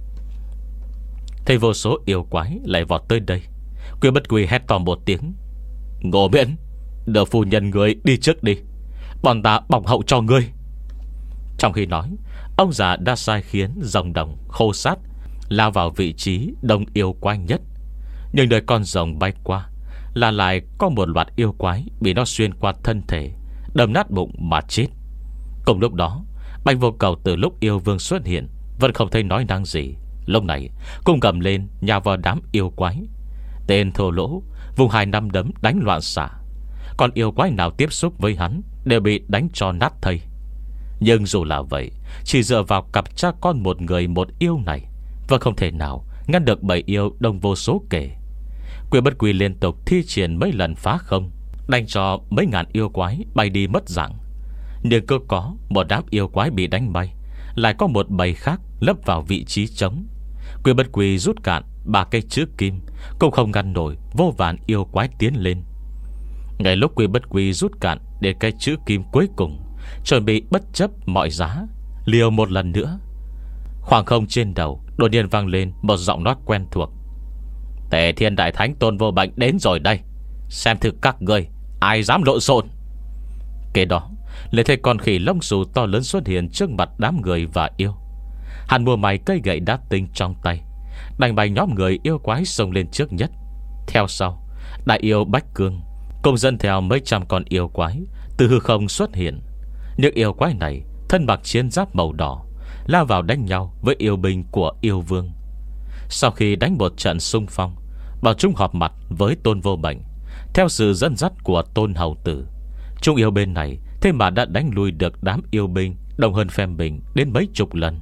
Thấy vô số yêu quái lại vọt tới đây, Quy Bất Quy hét to một tiếng: Ngô Miễn, đưa phu nhân người đi trước đi, bọn ta bọc hậu cho ngươi. Trong khi nói, ông già đã sai khiến rồng đồng khô sát lao vào vị trí đông yêu quái nhất. Nhưng đời con rồng bay qua là lại có một loạt yêu quái bị nó xuyên qua thân thể, đâm nát bụng mà chết. Cùng lúc đó, Bạch Vô Cầu từ lúc yêu vương xuất hiện vẫn không thấy nói năng gì, Lúc này cùng cầm lên nhào vào đám yêu quái. Tên thô lỗ vùng hai năm đấm đánh loạn xạ. Còn yêu quái nào tiếp xúc với hắn đều bị đánh cho nát thây. Nhưng dù là vậy, chỉ dựa vào cặp cha con một người một yêu này vẫn không thể nào ngăn được bầy yêu đông vô số kể. Quy Bất Quy liên tục thi triển mấy lần phá không, đánh cho mấy ngàn yêu quái bay đi mất dạng. Nhưng cứ có một đám yêu quái bị đánh bay, lại có một bầy khác lấp vào vị trí trống. Quy Bất Quy rút cạn ba cây chữ kim cũng không ngăn nổi vô vàn yêu quái tiến lên. Ngay lúc Quy Bất Quy rút cạn đến cây chữ kim cuối cùng, chuẩn bị bất chấp mọi giá liều một lần nữa, khoảng không trên đầu đột nhiên vang lên một giọng nói quen thuộc: Tề Thiên Đại Thánh Tôn Vô Bệnh đến rồi đây, xem thử các ngươi ai dám lộn xộn. Kế đó liền thấy con khỉ lông xù to lớn xuất hiện trước mặt đám người và yêu. Hắn mua mày cây gậy đá tinh trong tay, đánh bày nhóm người yêu quái xông lên trước nhất. Theo sau, đại yêu Bách Cương cùng dân theo mấy trăm con yêu quái từ hư không xuất hiện. Những yêu quái này thân mặc chiến giáp màu đỏ, lao vào đánh nhau với yêu binh của yêu vương. Sau khi đánh một trận xung phong, bọn chúng họp mặt với Tôn Vô Bệnh. Theo sự dẫn dắt của Tôn Hầu Tử, chúng yêu bên này thế mà đã đánh lui được đám yêu binh đông hơn phe mình đến mấy chục lần.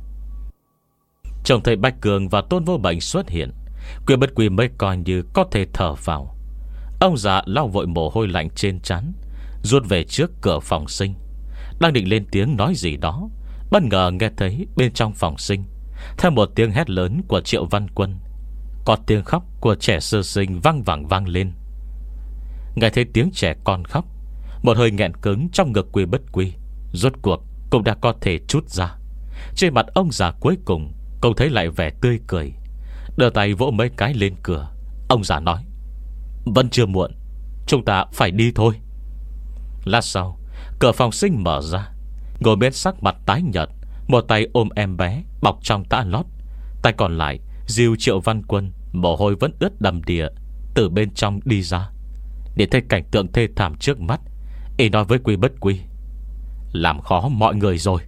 Trông thấy Bách Cường và Tôn Vô Bệnh xuất hiện, Quy Bất Quy mới coi như có thể thở vào. Ông già lau vội mồ hôi lạnh trên trán, rút về trước cửa phòng sinh. Đang định lên tiếng nói gì đó, bất ngờ nghe thấy bên trong phòng sinh, theo một tiếng hét lớn của Triệu Văn Quân, có tiếng khóc của trẻ sơ sinh vang vẳng vang lên. Nghe thấy tiếng trẻ con khóc, một hơi nghẹn cứng trong ngực Quy Bất Quy rốt cuộc cũng đã có thể trút ra. Trên mặt ông già cuối cùng cũng thấy lại vẻ tươi cười, đưa tay vỗ mấy cái lên cửa. Ông già nói: Vẫn chưa muộn, chúng ta phải đi thôi. Lát sau, cửa phòng sinh mở ra. Ngồi bên sắc mặt tái nhợt, một tay ôm em bé bọc trong tã lót, tay còn lại dìu Triệu Văn Quân, mồ hôi vẫn ướt đầm đìa, từ bên trong đi ra. Để thấy cảnh tượng thê thảm trước mắt, y nói với Quy Bất Quy: Làm khó mọi người rồi.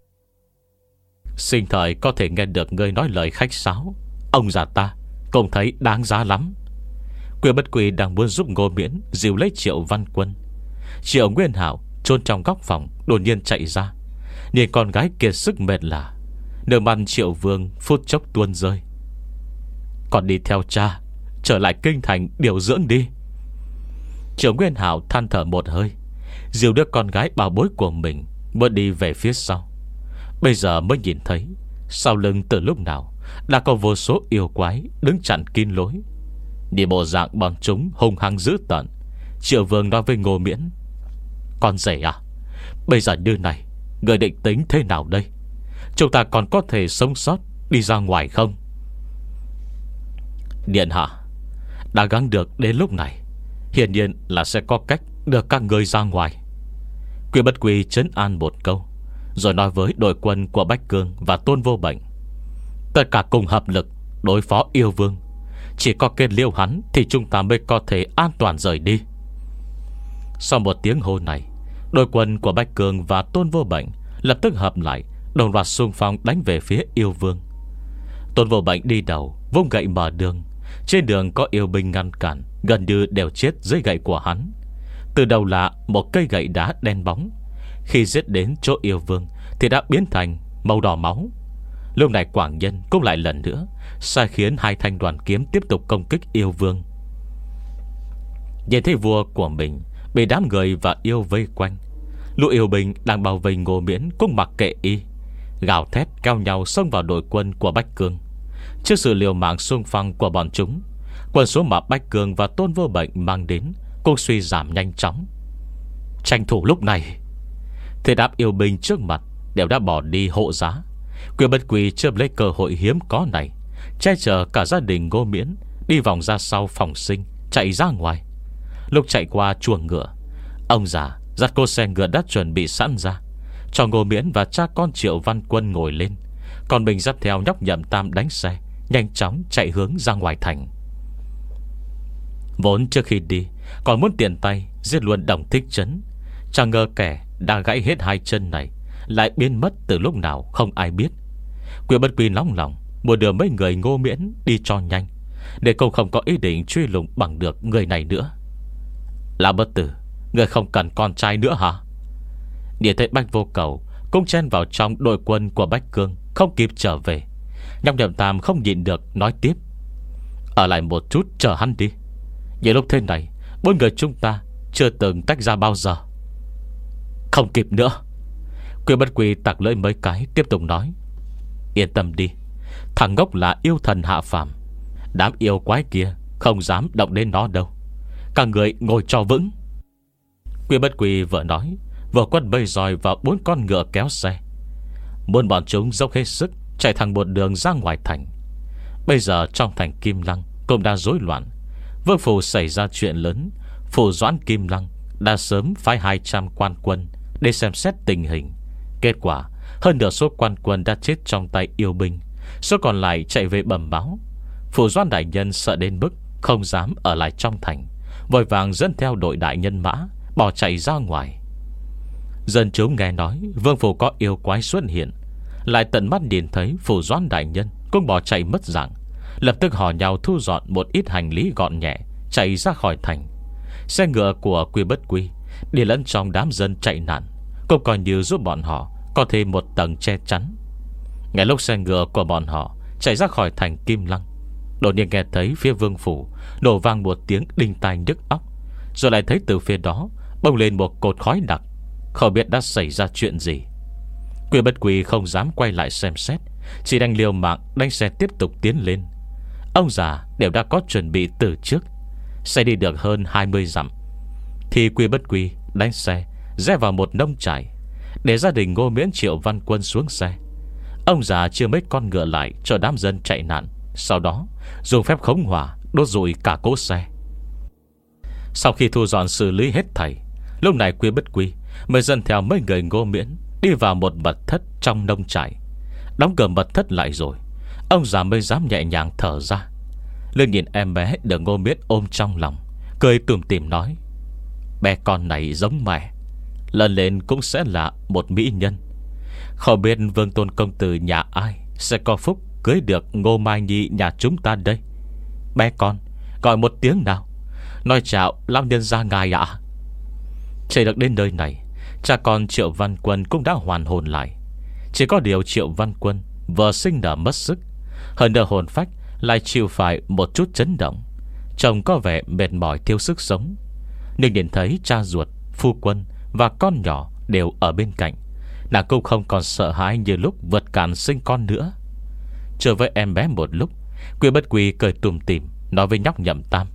Sinh thời có thể nghe được ngươi nói lời khách sáo, ông già ta cũng thấy đáng giá lắm. Quy Bất Quy đang muốn giúp Ngô Miễn dìu lấy Triệu Văn Quân. Triệu Nguyên Hạo chôn trong góc phòng đột nhiên chạy ra, nhìn con gái kiệt sức mệt lả, nước mắt Triệu Vương phút chốc tuôn rơi. Còn đi theo cha trở lại kinh thành điều dưỡng đi. Triệu Nguyên Hạo than thở một hơi, dìu đứa con gái bảo bối của mình bước đi về phía sau. Bây giờ mới nhìn thấy sau lưng từ lúc nào đã có vô số yêu quái đứng chặn kín lối. Đi bộ dạng bọn chúng hung hăng dữ tợn. Triệu Vương nói với Ngô Miễn: Con rể à, bây giờ như này, người định tính thế nào đây? Chúng ta còn có thể sống sót đi ra ngoài không? Điện hạ đã gắng được đến lúc này, hiển nhiên là sẽ có cách đưa các người ra ngoài. Quy Bất Quy trấn an một câu, rồi nói với đội quân của Bách Cương và Tôn Vô Bệnh: Tất cả cùng hợp lực đối phó yêu vương. Chỉ có kết liễu hắn thì chúng ta mới có thể an toàn rời đi. Sau một tiếng hô này, đội quân của Bách Cương và Tôn Vô Bệnh lập tức hợp lại, đồng loạt xung phong đánh về phía yêu vương. Tôn Vô Bệnh đi đầu, vung gậy mở đường. Trên đường có yêu binh ngăn cản, gần như đều chết dưới gậy của hắn. Từ đầu là một cây gậy đá đen bóng, khi giết đến chỗ yêu vương thì đã biến thành màu đỏ máu. Lúc này Quảng Nhân cũng lại lần nữa sai khiến hai thanh đoàn kiếm tiếp tục công kích yêu vương. Nhìn thấy vua của mình bị đám người và yêu vây quanh, lũ yêu binh đang bao vây Ngô Miễn cũng mặc kệ y, gào thét cao nhau xông vào đội quân của Bách Cương. Trước sự liều mạng xung phong của bọn chúng, quân số mà Bách Cương và Tôn Vô Bệnh mang đến cũng suy giảm nhanh chóng. Tranh thủ lúc này, thế đám yêu binh trước mặt đều đã bỏ đi hộ giá. Quy Bất Quy chớp lấy cơ hội hiếm có này, che chở cả gia đình Ngô Miễn, đi vòng ra sau phòng sinh, chạy ra ngoài. Lúc chạy qua chuồng ngựa, ông già dắt cô xe ngựa đã chuẩn bị sẵn ra, cho Ngô Miễn và cha con Triệu Văn Quân ngồi lên, còn mình dắt theo nhóc Nhậm Tam đánh xe, nhanh chóng chạy hướng ra ngoài thành. Vốn trước khi đi còn muốn tiền tay giết luôn Đồng Thích Trấn, chẳng ngờ kẻ đã gãy hết hai chân này lại biến mất từ lúc nào không ai biết. Quy Bất Quy nóng lòng muốn đưa mấy người Ngô Miễn đi cho nhanh, để cũng không có ý định truy lùng bằng được người này nữa. Lão bất tử, người không cần con trai nữa hả? Nhìn thấy Bách Vô Cầu cũng chen vào trong đội quân của Bách Cương, không kịp trở về, Nhóc Nhậm Tam không nhịn được nói tiếp: ở lại một chút chờ hắn đi. Như lúc thế này, bốn người chúng ta chưa từng tách ra bao giờ. Không kịp nữa. Quyên Bất Quy tặc lưỡi mấy cái, tiếp tục nói: yên tâm đi, thằng ngốc là yêu thần hạ phàm, đám yêu quái kia không dám động đến nó đâu. Các người ngồi cho vững. Quyên Bất Quy vừa nói, vừa quất bầy roi vào bốn con ngựa kéo xe. Muốn bọn chúng dốc hết sức chạy thẳng một đường ra ngoài thành. Bây giờ trong thành Kim Lăng cũng đã rối loạn. Vương phủ xảy ra chuyện lớn, phủ Doãn Kim Lăng đã sớm phái hai trăm quan quân để xem xét tình hình. Kết quả, hơn nửa số quan quân đã chết trong tay yêu binh, số còn lại chạy về bẩm báo. Phủ Doãn đại nhân sợ đến mức không dám ở lại trong thành, vội vàng dẫn theo đội đại nhân mã bỏ chạy ra ngoài. Dân chúng nghe nói vương phủ có yêu quái xuất hiện, lại tận mắt nhìn thấy Phủ Doãn đại nhân cũng bỏ chạy mất dạng, lập tức hò nhau thu dọn một ít hành lý gọn nhẹ, chạy ra khỏi thành. Xe ngựa của Quy Bất Quy đi lẫn trong đám dân chạy nạn, cũng coi như giúp bọn họ có thêm một tầng che chắn. Ngay lúc xe ngựa của bọn họ chạy ra khỏi thành Kim Lăng, đột nhiên nghe thấy phía vương phủ nổ vang một tiếng đinh tai nhức óc, rồi lại thấy từ phía đó bông lên một cột khói đặc. Không biết đã xảy ra chuyện gì. Quy Bất Quy không dám quay lại xem xét, chỉ đành liều mạng đánh xe tiếp tục tiến lên. Ông già đều đã có chuẩn bị từ trước. Xe đi được hơn hai mươi dặm thì Quy Bất Quy đánh xe rẽ vào một nông trại, để gia đình Ngô Miễn Triệu Văn Quân xuống xe. Ông già chưa mấy con ngựa lại cho đám dân chạy nạn, sau đó dùng phép khống hỏa đốt rụi cả cỗ xe. Sau khi thu dọn xử lý hết thảy, lúc này Quy Bất Quy mới dẫn theo mấy người Ngô Miễn đi vào một mật thất trong nông trại. Đóng cửa mật thất lại rồi, ông già mới dám nhẹ nhàng thở ra. Lương nhìn em bé được Ngô Miễn ôm trong lòng, cười tủm tỉm nói: bé con này giống mẹ, lớn lên cũng sẽ là một mỹ nhân. Không biết Vương Tôn công tử nhà ai sẽ có phúc cưới được Ngô Mai Nhi nhà chúng ta đây. Bé con gọi một tiếng nào, nói chào lão nhân gia ngài ạ. Chạy được đến nơi này, cha con Triệu Văn Quân cũng đã hoàn hồn lại. Chỉ có điều Triệu Văn Quân vừa sinh nở mất sức, hơn nữa hồn phách lại chịu phải một chút chấn động, chồng có vẻ mệt mỏi thiếu sức sống. Nhưng nhìn thấy cha ruột, phu quân và con nhỏ đều ở bên cạnh, nàng cũng không còn sợ hãi như lúc vượt cạn sinh con nữa. Chờ với em bé một lúc, Quy Bất Quy cười tủm tỉm nói với nhóc Nhậm Tam: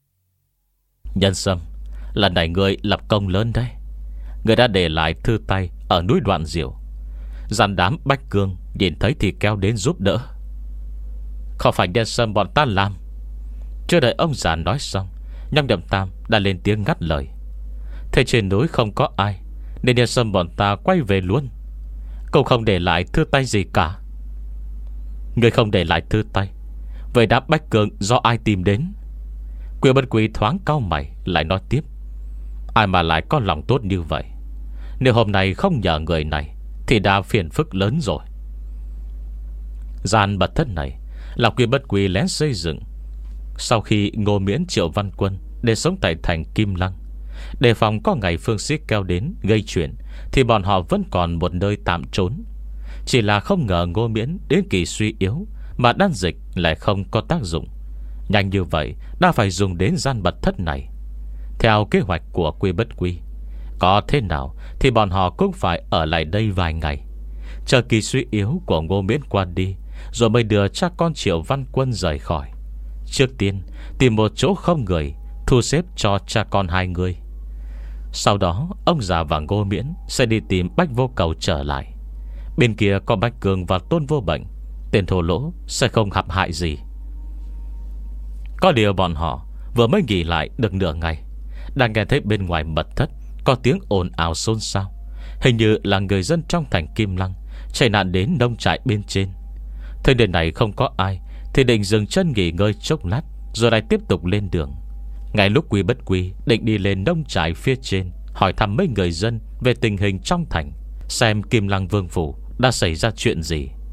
nhân sâm, lần này ngươi lập công lớn đấy. Ngươi đã để lại thư tay ở núi Đoạn Diệu, dàn đám Bách Cương nhìn thấy thì kéo đến giúp đỡ. Không phải nhân sâm bọn ta làm. Chưa đợi ông già nói xong, nhóc Nhậm Tam đã lên tiếng ngắt lời: thế trên núi không có ai, nên nhân sâm bọn ta quay về luôn. Cậu không để lại thư tay gì cả. Ngươi không để lại thư tay, vậy đám Bách Cương do ai tìm đến? Quy Bất Quy thoáng cau mày lại nói tiếp: ai mà lại có lòng tốt như vậy? Nếu hôm nay không nhờ người này thì đã phiền phức lớn rồi. Gian bật thất này là Quy Bất Quy lén xây dựng sau khi Ngô Miễn Triệu Văn Quân để sống tại thành Kim Lăng, đề phòng có ngày phương sĩ kéo đến gây chuyện thì bọn họ vẫn còn một nơi tạm trốn. Chỉ là không ngờ Ngô Miễn đến kỳ suy yếu mà đan dịch lại không có tác dụng. Nhanh như vậy đã phải dùng đến gian bật thất này. Theo kế hoạch của Quy Bất Quy, có thế nào thì bọn họ cũng phải ở lại đây vài ngày, chờ kỳ suy yếu của Ngô Miễn qua đi, rồi mới đưa cha con Triệu Văn Quân rời khỏi. Trước tiên tìm một chỗ không người thu xếp cho cha con hai người. Sau đó ông già và Ngô Miễn sẽ đi tìm Bách Vô Cầu trở lại. Bên kia có Bách Cường và Tôn Vô Bệnh, tên thô lỗ sẽ không hãm hại gì. Có điều bọn họ vừa mới nghỉ lại được nửa ngày, đang nghe thấy bên ngoài mật thất có tiếng ồn ào xôn xao. Hình như là người dân trong thành Kim Lăng chạy nạn đến nông trại bên trên. Thời điểm này không có ai thì định dừng chân nghỉ ngơi chốc lát, rồi lại tiếp tục lên đường. Ngay lúc Quy Bất Quy định đi lên nông trại phía trên hỏi thăm mấy người dân về tình hình trong thành, xem Kim Lăng Vương phủ đã xảy ra chuyện gì,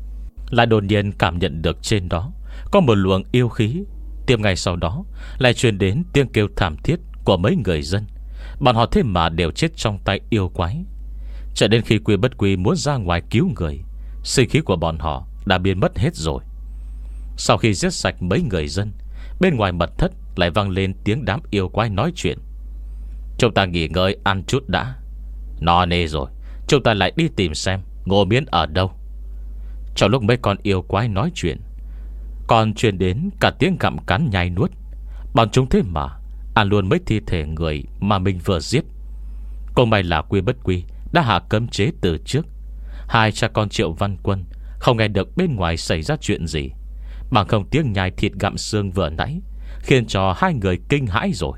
lại đột nhiên cảm nhận được trên đó có một luồng yêu khí. Tiếp ngay sau đó lại truyền đến tiếng kêu thảm thiết của mấy người dân. Bọn họ thế mà đều chết trong tay yêu quái. Cho đến khi Quy Bất Quy muốn ra ngoài cứu người, sinh khí của bọn họ đã biến mất hết rồi. Sau khi giết sạch mấy người dân, bên ngoài mật thất lại vang lên tiếng đám yêu quái nói chuyện. Chúng ta nghỉ ngơi ăn chút đã. No nê rồi, chúng ta lại đi tìm xem Ngô Miễn ở đâu. Trong lúc mấy con yêu quái nói chuyện, còn truyền đến cả tiếng gặm cắn nhai nuốt. Bọn chúng thế mà ăn luôn mấy thi thể người mà mình vừa giết. Cũng may là Quy Bất Quy đã hạ cấm chế từ trước. Hai cha con Triệu Văn Quân không nghe được bên ngoài xảy ra chuyện gì, bằng không tiếng nhai thịt gặm xương vừa nãy khiến cho hai người kinh hãi rồi.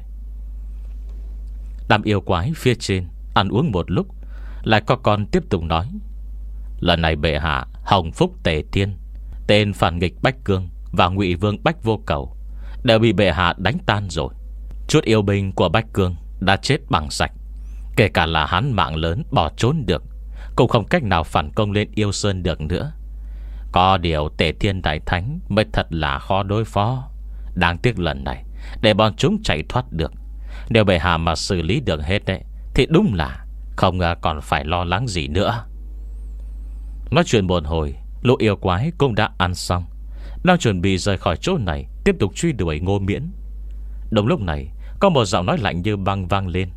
Đám yêu quái phía trên ăn uống một lúc, lại có con tiếp tục nói: lần này bệ hạ Hồng Phúc Tề Thiên, tên phản nghịch Bách Cương và Ngụy Vương Bách Vô Cầu đều bị bệ hạ đánh tan rồi. Chút yêu binh của Bách Cương đã chết bằng sạch. Kể cả là hắn mạng lớn bỏ trốn được, cũng không cách nào phản công lên Yêu Sơn được nữa. Có điều Tề Thiên Đại Thánh mới thật là khó đối phó. Đáng tiếc lần này để bọn chúng chạy thoát được. Nếu bệ hạ mà xử lý được hết đấy, thì đúng là không còn phải lo lắng gì nữa. Nói chuyện một hồi, lũ yêu quái cũng đã ăn xong, đang chuẩn bị rời khỏi chỗ này, tiếp tục truy đuổi Ngô Miễn. Đúng lúc này, có một giọng nói lạnh như băng vang lên: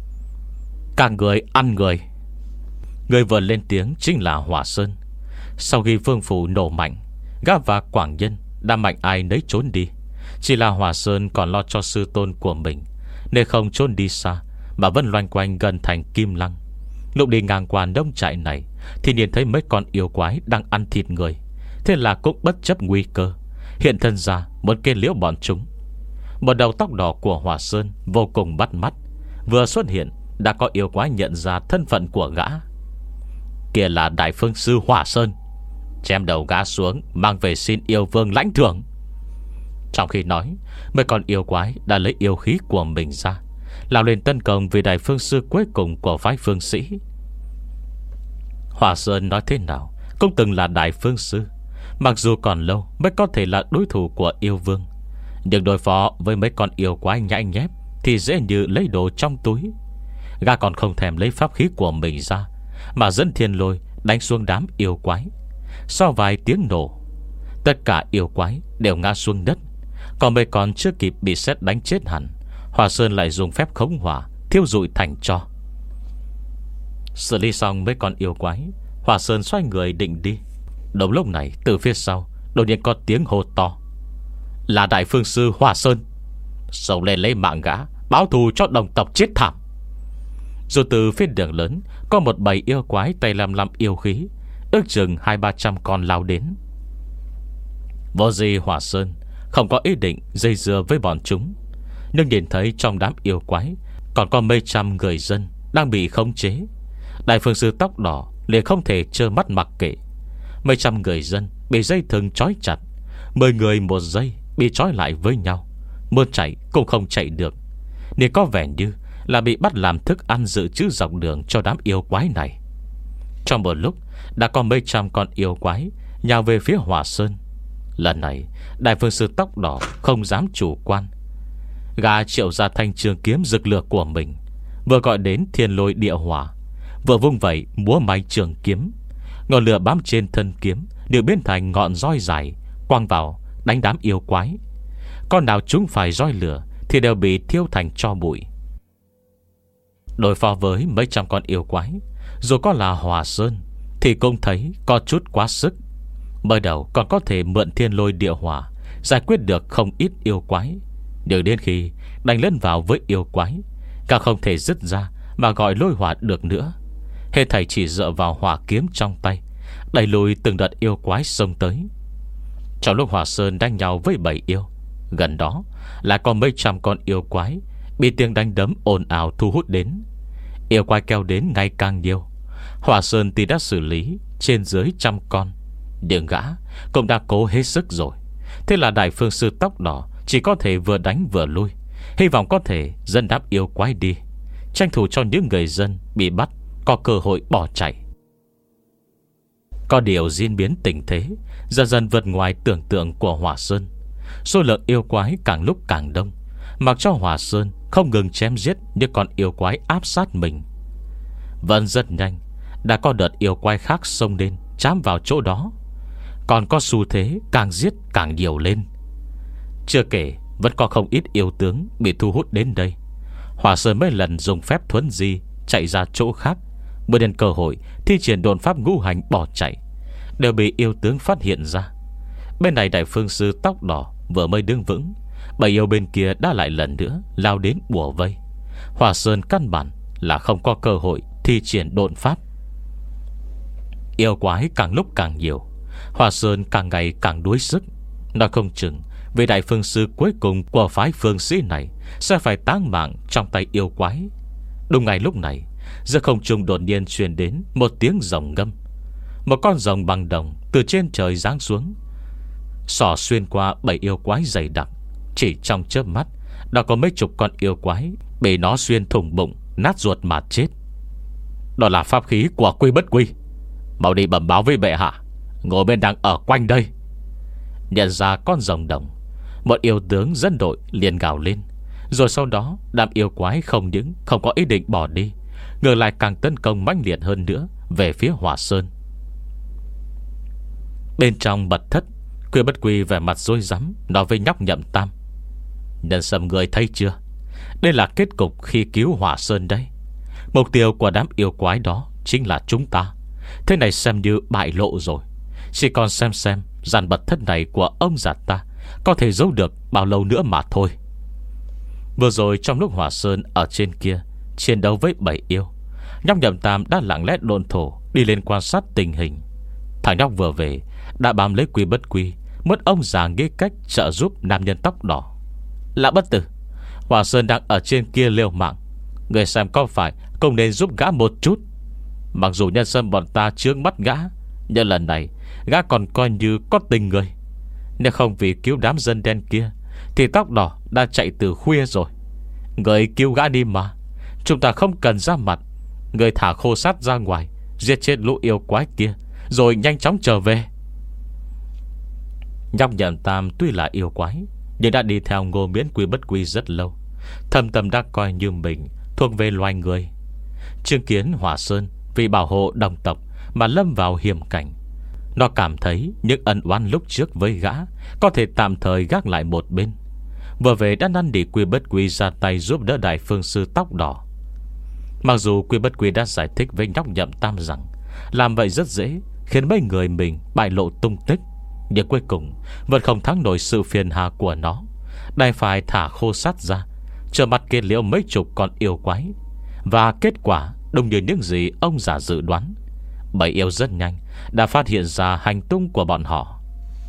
các người ăn người. Người vừa lên tiếng chính là Hỏa Sơn. Sau khi vương phủ nổ mạnh, gã và Quảng Nhân đã mạnh ai nấy trốn đi. Chỉ là Hỏa Sơn còn lo cho sư tôn của mình, nên không trốn đi xa, mà vẫn loanh quanh gần thành Kim Lăng. Lúc đi ngang qua nông trại này thì nhìn thấy mấy con yêu quái đang ăn thịt người. Thế là cũng bất chấp nguy cơ, hiện thân ra muốn kết liễu bọn chúng. Một đầu tóc đỏ của Hỏa Sơn vô cùng bắt mắt. Vừa xuất hiện đã có yêu quái nhận ra thân phận của gã. Kia là Đại Phương Sư Hỏa Sơn. Chém đầu gã xuống, mang về xin yêu vương lãnh thưởng. Trong khi nói, mấy con yêu quái đã lấy yêu khí của mình ra, lao lên tấn công vì Đại Phương Sư cuối cùng của phái Phương Sĩ. Hỏa Sơn nói thế nào cũng từng là Đại Phương Sư, mặc dù còn lâu mới có thể là đối thủ của yêu vương, nhưng đối phó với mấy con yêu quái nhãi nhép thì dễ như lấy đồ trong túi. Gã còn không thèm lấy pháp khí của mình ra, mà dẫn thiên lôi đánh xuống đám yêu quái. Sau vài tiếng nổ, tất cả yêu quái đều ngã xuống đất. Còn mấy con chưa kịp bị sét đánh chết hẳn, Hỏa Sơn lại dùng phép khống hỏa thiêu rụi thành tro. Xử lý xong mấy con yêu quái, Hỏa Sơn xoay người định đi. Đúng lúc này, từ phía sau đột nhiên có tiếng hô to: là Đại Phương Sư Hỏa Sơn. Xông lên lấy mạng gã, báo thù cho đồng tộc chết thảm. Rồi từ phía đường lớn có một bầy yêu quái tay làm làm yêu khí, ước chừng hai ba trăm con lao đến. Vô gì Hỏa Sơn không có ý định dây dưa với bọn chúng, nhưng nhìn thấy trong đám yêu quái còn có mấy trăm người dân đang bị khống chế. Đại Phương Sư tóc đỏ liền không thể trơ mắt mặc kệ. Mấy trăm người dân bị dây thừng trói chặt, mười người một dây bị trói lại với nhau, muốn chạy cũng không chạy được, nên có vẻ như là bị bắt làm thức ăn dự trữ dọc đường cho đám yêu quái này. Trong một lúc đã có mấy trăm con yêu quái nhào về phía Hỏa Sơn. Lần này Đại Phương Sư tóc đỏ không dám chủ quan. Gã triệu ra thanh trường kiếm rực lửa của mình, vừa gọi đến thiên lôi địa hỏa, vừa vung vẩy múa máy trường kiếm. Ngọn lửa bám trên thân kiếm đều biến thành ngọn roi dài, quăng vào đánh đám yêu quái. Con nào chúng phải roi lửa thì đều bị thiêu thành tro bụi. Đối phó với mấy trăm con yêu quái, dù có là Hỏa Sơn thì cũng thấy có chút quá sức. Mới đầu còn có thể mượn thiên lôi địa hỏa giải quyết được không ít yêu quái, nhưng đến khi đánh lên vào với yêu quái, càng không thể dứt ra mà gọi lôi hỏa được nữa. Hết thảy chỉ dựa vào hỏa kiếm trong tay, đẩy lùi từng đợt yêu quái xông tới. Trong lúc Hỏa Sơn đánh nhau với bầy yêu, gần đó là có mấy trăm con yêu quái bị tiếng đánh đấm ồn ào thu hút đến. Yêu quái kéo đến ngày càng nhiều. Hỏa Sơn thì đã xử lý trên dưới trăm con, nhưng gã cũng đã cố hết sức rồi. Thế là Đại Phương Sư tóc đỏ chỉ có thể vừa đánh vừa lui, hy vọng có thể dẫn đám yêu quái đi, tranh thủ cho những người dân bị bắt có cơ hội bỏ chạy. Có điều diễn biến tình thế dần dần vượt ngoài tưởng tượng của Hỏa Sơn. Số lượng yêu quái càng lúc càng đông, mặc cho Hỏa Sơn không ngừng chém giết những con yêu quái áp sát mình. Vẫn rất nhanh đã có đợt yêu quái khác xông lên chám vào chỗ đó, còn có xu thế càng giết càng nhiều lên. Chưa kể vẫn có không ít yêu tướng bị thu hút đến đây. Hỏa Sơn mấy lần dùng phép thuấn di chạy ra chỗ khác, mới đến cơ hội thi triển đồn pháp ngũ hành bỏ chạy, đều bị yêu tướng phát hiện ra. Bên này đại phương sư tóc đỏ vừa mới đứng vững, bầy yêu bên kia đã lại lần nữa lao đến bùa vây. Hỏa Sơn căn bản là không có cơ hội thi triển độn pháp. Yêu quái càng lúc càng nhiều, Hỏa Sơn càng ngày càng đuối sức. Nó không chừng vị đại phương sư cuối cùng của phái phương sĩ này sẽ phải táng mạng trong tay yêu quái. Đúng ngày lúc này, giữa không trung đột nhiên truyền đến một tiếng rồng ngâm. Một con rồng bằng đồng từ trên trời giáng xuống, xỏ xuyên qua bảy yêu quái dày đặc. Chỉ trong chớp mắt đã có mấy chục con yêu quái bị nó xuyên thủng bụng, nát ruột mà chết. Đó là pháp khí của Quy Bất Quy. Mau đi bẩm báo với bệ hạ, ngồi bên đang ở quanh đây. Nhận ra con rồng đồng, một yêu tướng dẫn đội liền gào lên. Rồi sau đó đám yêu quái không những không có ý định bỏ đi, ngược lại càng tấn công mãnh liệt hơn nữa về phía Hỏa Sơn. Bên trong mật thất, Quy Bất Quy vẻ mặt rối rắm nói với nhóc Nhậm Tam: Nhân Sâm, người thấy chưa, đây là kết cục khi cứu Hỏa Sơn đấy. Mục tiêu của đám yêu quái đó chính là chúng ta. Thế này xem như bại lộ rồi. Chỉ còn xem xem dàn mật thất này của ông già ta có thể giấu được bao lâu nữa mà thôi. Vừa rồi trong lúc Hỏa Sơn ở trên kia chiến đấu với bảy yêu, nhóc Nhậm Tam đã lặng lẽ độn thổ đi lên quan sát tình hình. Thằng nhóc vừa về đã bám lấy Quy Bất Quy, mất ông già nghĩ cách trợ giúp nam nhân tóc đỏ. Là bất tử, Hỏa Sơn đang ở trên kia liều mạng, người xem có phải không nên giúp gã một chút. Mặc dù nhân sâm bọn ta chướng mắt gã, nhưng lần này gã còn coi như có tình người. Nếu không vì cứu đám dân đen kia thì tóc đỏ đã chạy từ khuya rồi. Người cứu gã đi mà, chúng ta không cần ra mặt. Người thả khô sát ra ngoài, giết chết lũ yêu quái kia, rồi nhanh chóng trở về. Nhóc Nhậm Tam tuy là yêu quái, nhưng đã đi theo Ngô Miễn Quy Bất Quy rất lâu, thâm tâm đã coi như mình thuộc về loài người. Chứng kiến Hỏa Sơn vì bảo hộ đồng tộc mà lâm vào hiểm cảnh, nó cảm thấy những ân oán lúc trước với gã có thể tạm thời gác lại một bên. Vừa về đã năn nỉ Quy Bất Quy ra tay giúp đỡ đại phương sư tóc đỏ. Mặc dù Quy Bất Quy đã giải thích với nhóc Nhậm Tam rằng làm vậy rất dễ khiến mấy người mình bại lộ tung tích, nhưng cuối cùng vẫn không thắng nổi sự phiền hà của nó, đành phải thả khô sát ra, chờ mặt kết liễu mấy chục con yêu quái. Và kết quả đúng như những gì ông già dự đoán. Bảy yêu rất nhanh đã phát hiện ra hành tung của bọn họ.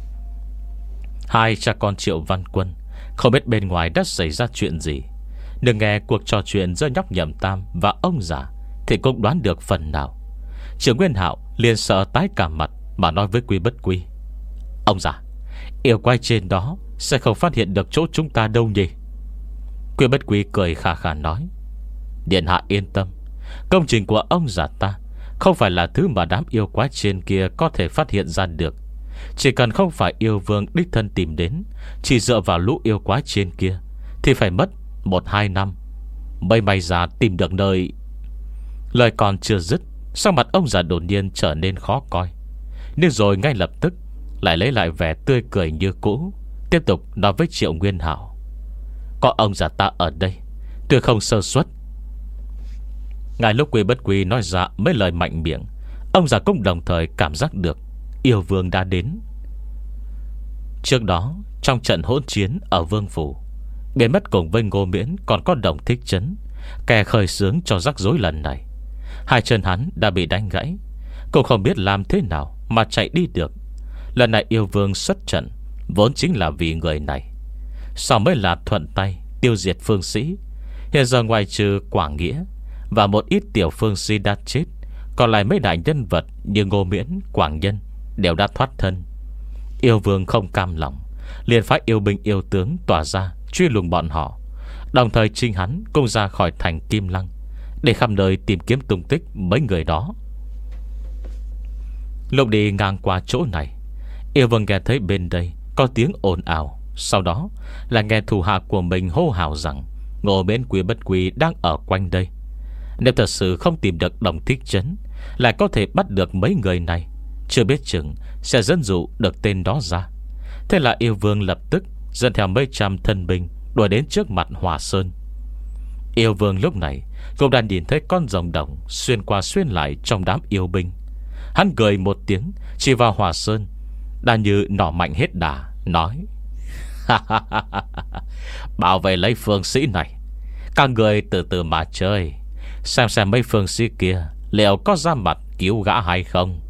Hai cha con Triệu Văn Quân không biết bên ngoài đã xảy ra chuyện gì, nhưng nghe cuộc trò chuyện giữa nhóc Nhậm Tam và ông già thì cũng đoán được phần nào. Triệu Nguyên Hạo liền sợ tái cả mặt mà nói với Quy Bất Quy: Ông già, yêu quái trên đó sẽ không phát hiện được chỗ chúng ta đâu nhỉ? Quy Bất Quy cười khà khà nói: Điện hạ yên tâm, công trình của ông già ta không phải là thứ mà đám yêu quái trên kia có thể phát hiện ra được. Chỉ cần không phải yêu vương đích thân tìm đến, chỉ dựa vào lũ yêu quái trên kia thì phải mất một hai năm mới may ra tìm được nơi. Lời còn chưa dứt, sắc mặt ông già đột nhiên trở nên khó coi, nhưng rồi ngay lập tức lại lấy lại vẻ tươi cười như cũ, tiếp tục nói với Triệu Nguyên Hạo: Có ông già ta ở đây, tôi không sơ suất. Ngài lúc Quy Bất Quy nói ra mấy lời mạnh miệng, ông già cũng đồng thời cảm giác được yêu vương đã đến. Trước đó trong trận hỗn chiến ở Vương Phủ, biến mất cùng với Ngô Miễn còn có Đồng Thích Trấn, kẻ khởi xướng cho rắc rối lần này. Hai chân hắn đã bị đánh gãy, cũng không biết làm thế nào mà chạy đi được. Lần này yêu vương xuất trận vốn chính là vì người này, sao mới là thuận tay tiêu diệt phương sĩ. Hiện giờ ngoài trừ Quảng Nghĩa và một ít tiểu phương sĩ đã chết, còn lại mấy đại nhân vật như Ngô Miễn, Quảng Nhân đều đã thoát thân. Yêu vương không cam lòng, liền phái yêu binh yêu tướng tỏa ra truy lùng bọn họ, đồng thời chính hắn cũng ra khỏi thành Kim Lăng để khắp nơi tìm kiếm tung tích mấy người đó. Lúc đi ngang qua chỗ này, Yêu Vương nghe thấy bên đây có tiếng ồn ào. Sau đó là nghe thủ hạ của mình hô hào rằng Ngô Miễn Quy Bất Quy đang ở quanh đây. Nếu thật sự không tìm được Đồng Thích Trấn, lại có thể bắt được mấy người này, chưa biết chừng sẽ dẫn dụ được tên đó ra. Thế là Yêu Vương lập tức dẫn theo mấy trăm thân binh đuổi đến trước mặt Hỏa Sơn. Yêu Vương lúc này cũng đã nhìn thấy con rồng đồng xuyên qua xuyên lại trong đám yêu binh. Hắn cười một tiếng, chỉ vào Hỏa Sơn đã như nỏ mạnh hết đà, nói: bảo vệ lấy phương sĩ này, các người từ từ mà chơi, xem xem mấy phương sĩ kia liệu có ra mặt cứu gã hay không.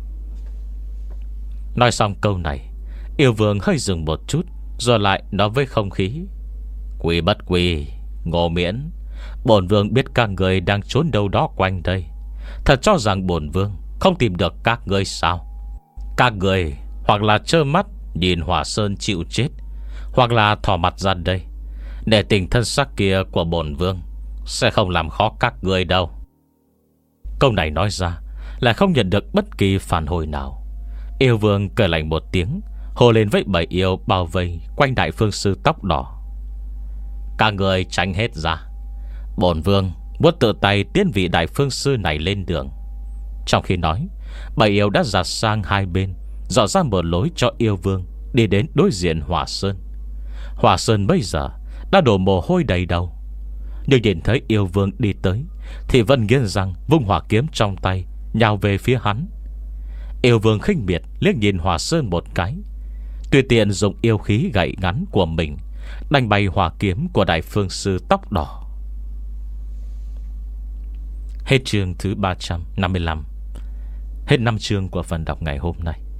Nói xong câu này, Yêu Vương hơi dừng một chút, rồi lại nói với không khí: Quy Bất Quy, Ngô Miễn, bổn vương biết các người đang trốn đâu đó quanh đây. Thật cho rằng bổn vương không tìm được các ngươi sao? Các người hoặc là trơ mắt nhìn Hỏa Sơn chịu chết, hoặc là thò mặt ra đây, để tình thân xác kia của bổn vương sẽ không làm khó các ngươi đâu. Câu này nói ra là không nhận được bất kỳ phản hồi nào. Yêu Vương cười lạnh một tiếng, hô lên với bảy yêu bao vây quanh Đại Phương Sư tóc đỏ: các người tránh hết ra, bổn vương muốn tự tay tiến vị Đại Phương Sư này lên đường. Trong khi nói, bảy yêu đã giạt sang hai bên, dọn ra mở lối cho Yêu Vương đi đến đối diện Hỏa Sơn. Hỏa Sơn bây giờ đã đổ mồ hôi đầy đầu, nhưng nhìn thấy Yêu Vương đi tới thì vẫn nghiến răng vung hỏa kiếm trong tay nhào về phía hắn. Yêu Vương khinh miệt liếc nhìn Hỏa Sơn một cái, tùy tiện dùng yêu khí gậy ngắn của mình đánh bay hỏa kiếm của Đại Phương Sư tóc đỏ. Hết chương thứ ba trăm năm mươi lăm. Hết năm chương của phần đọc ngày hôm nay.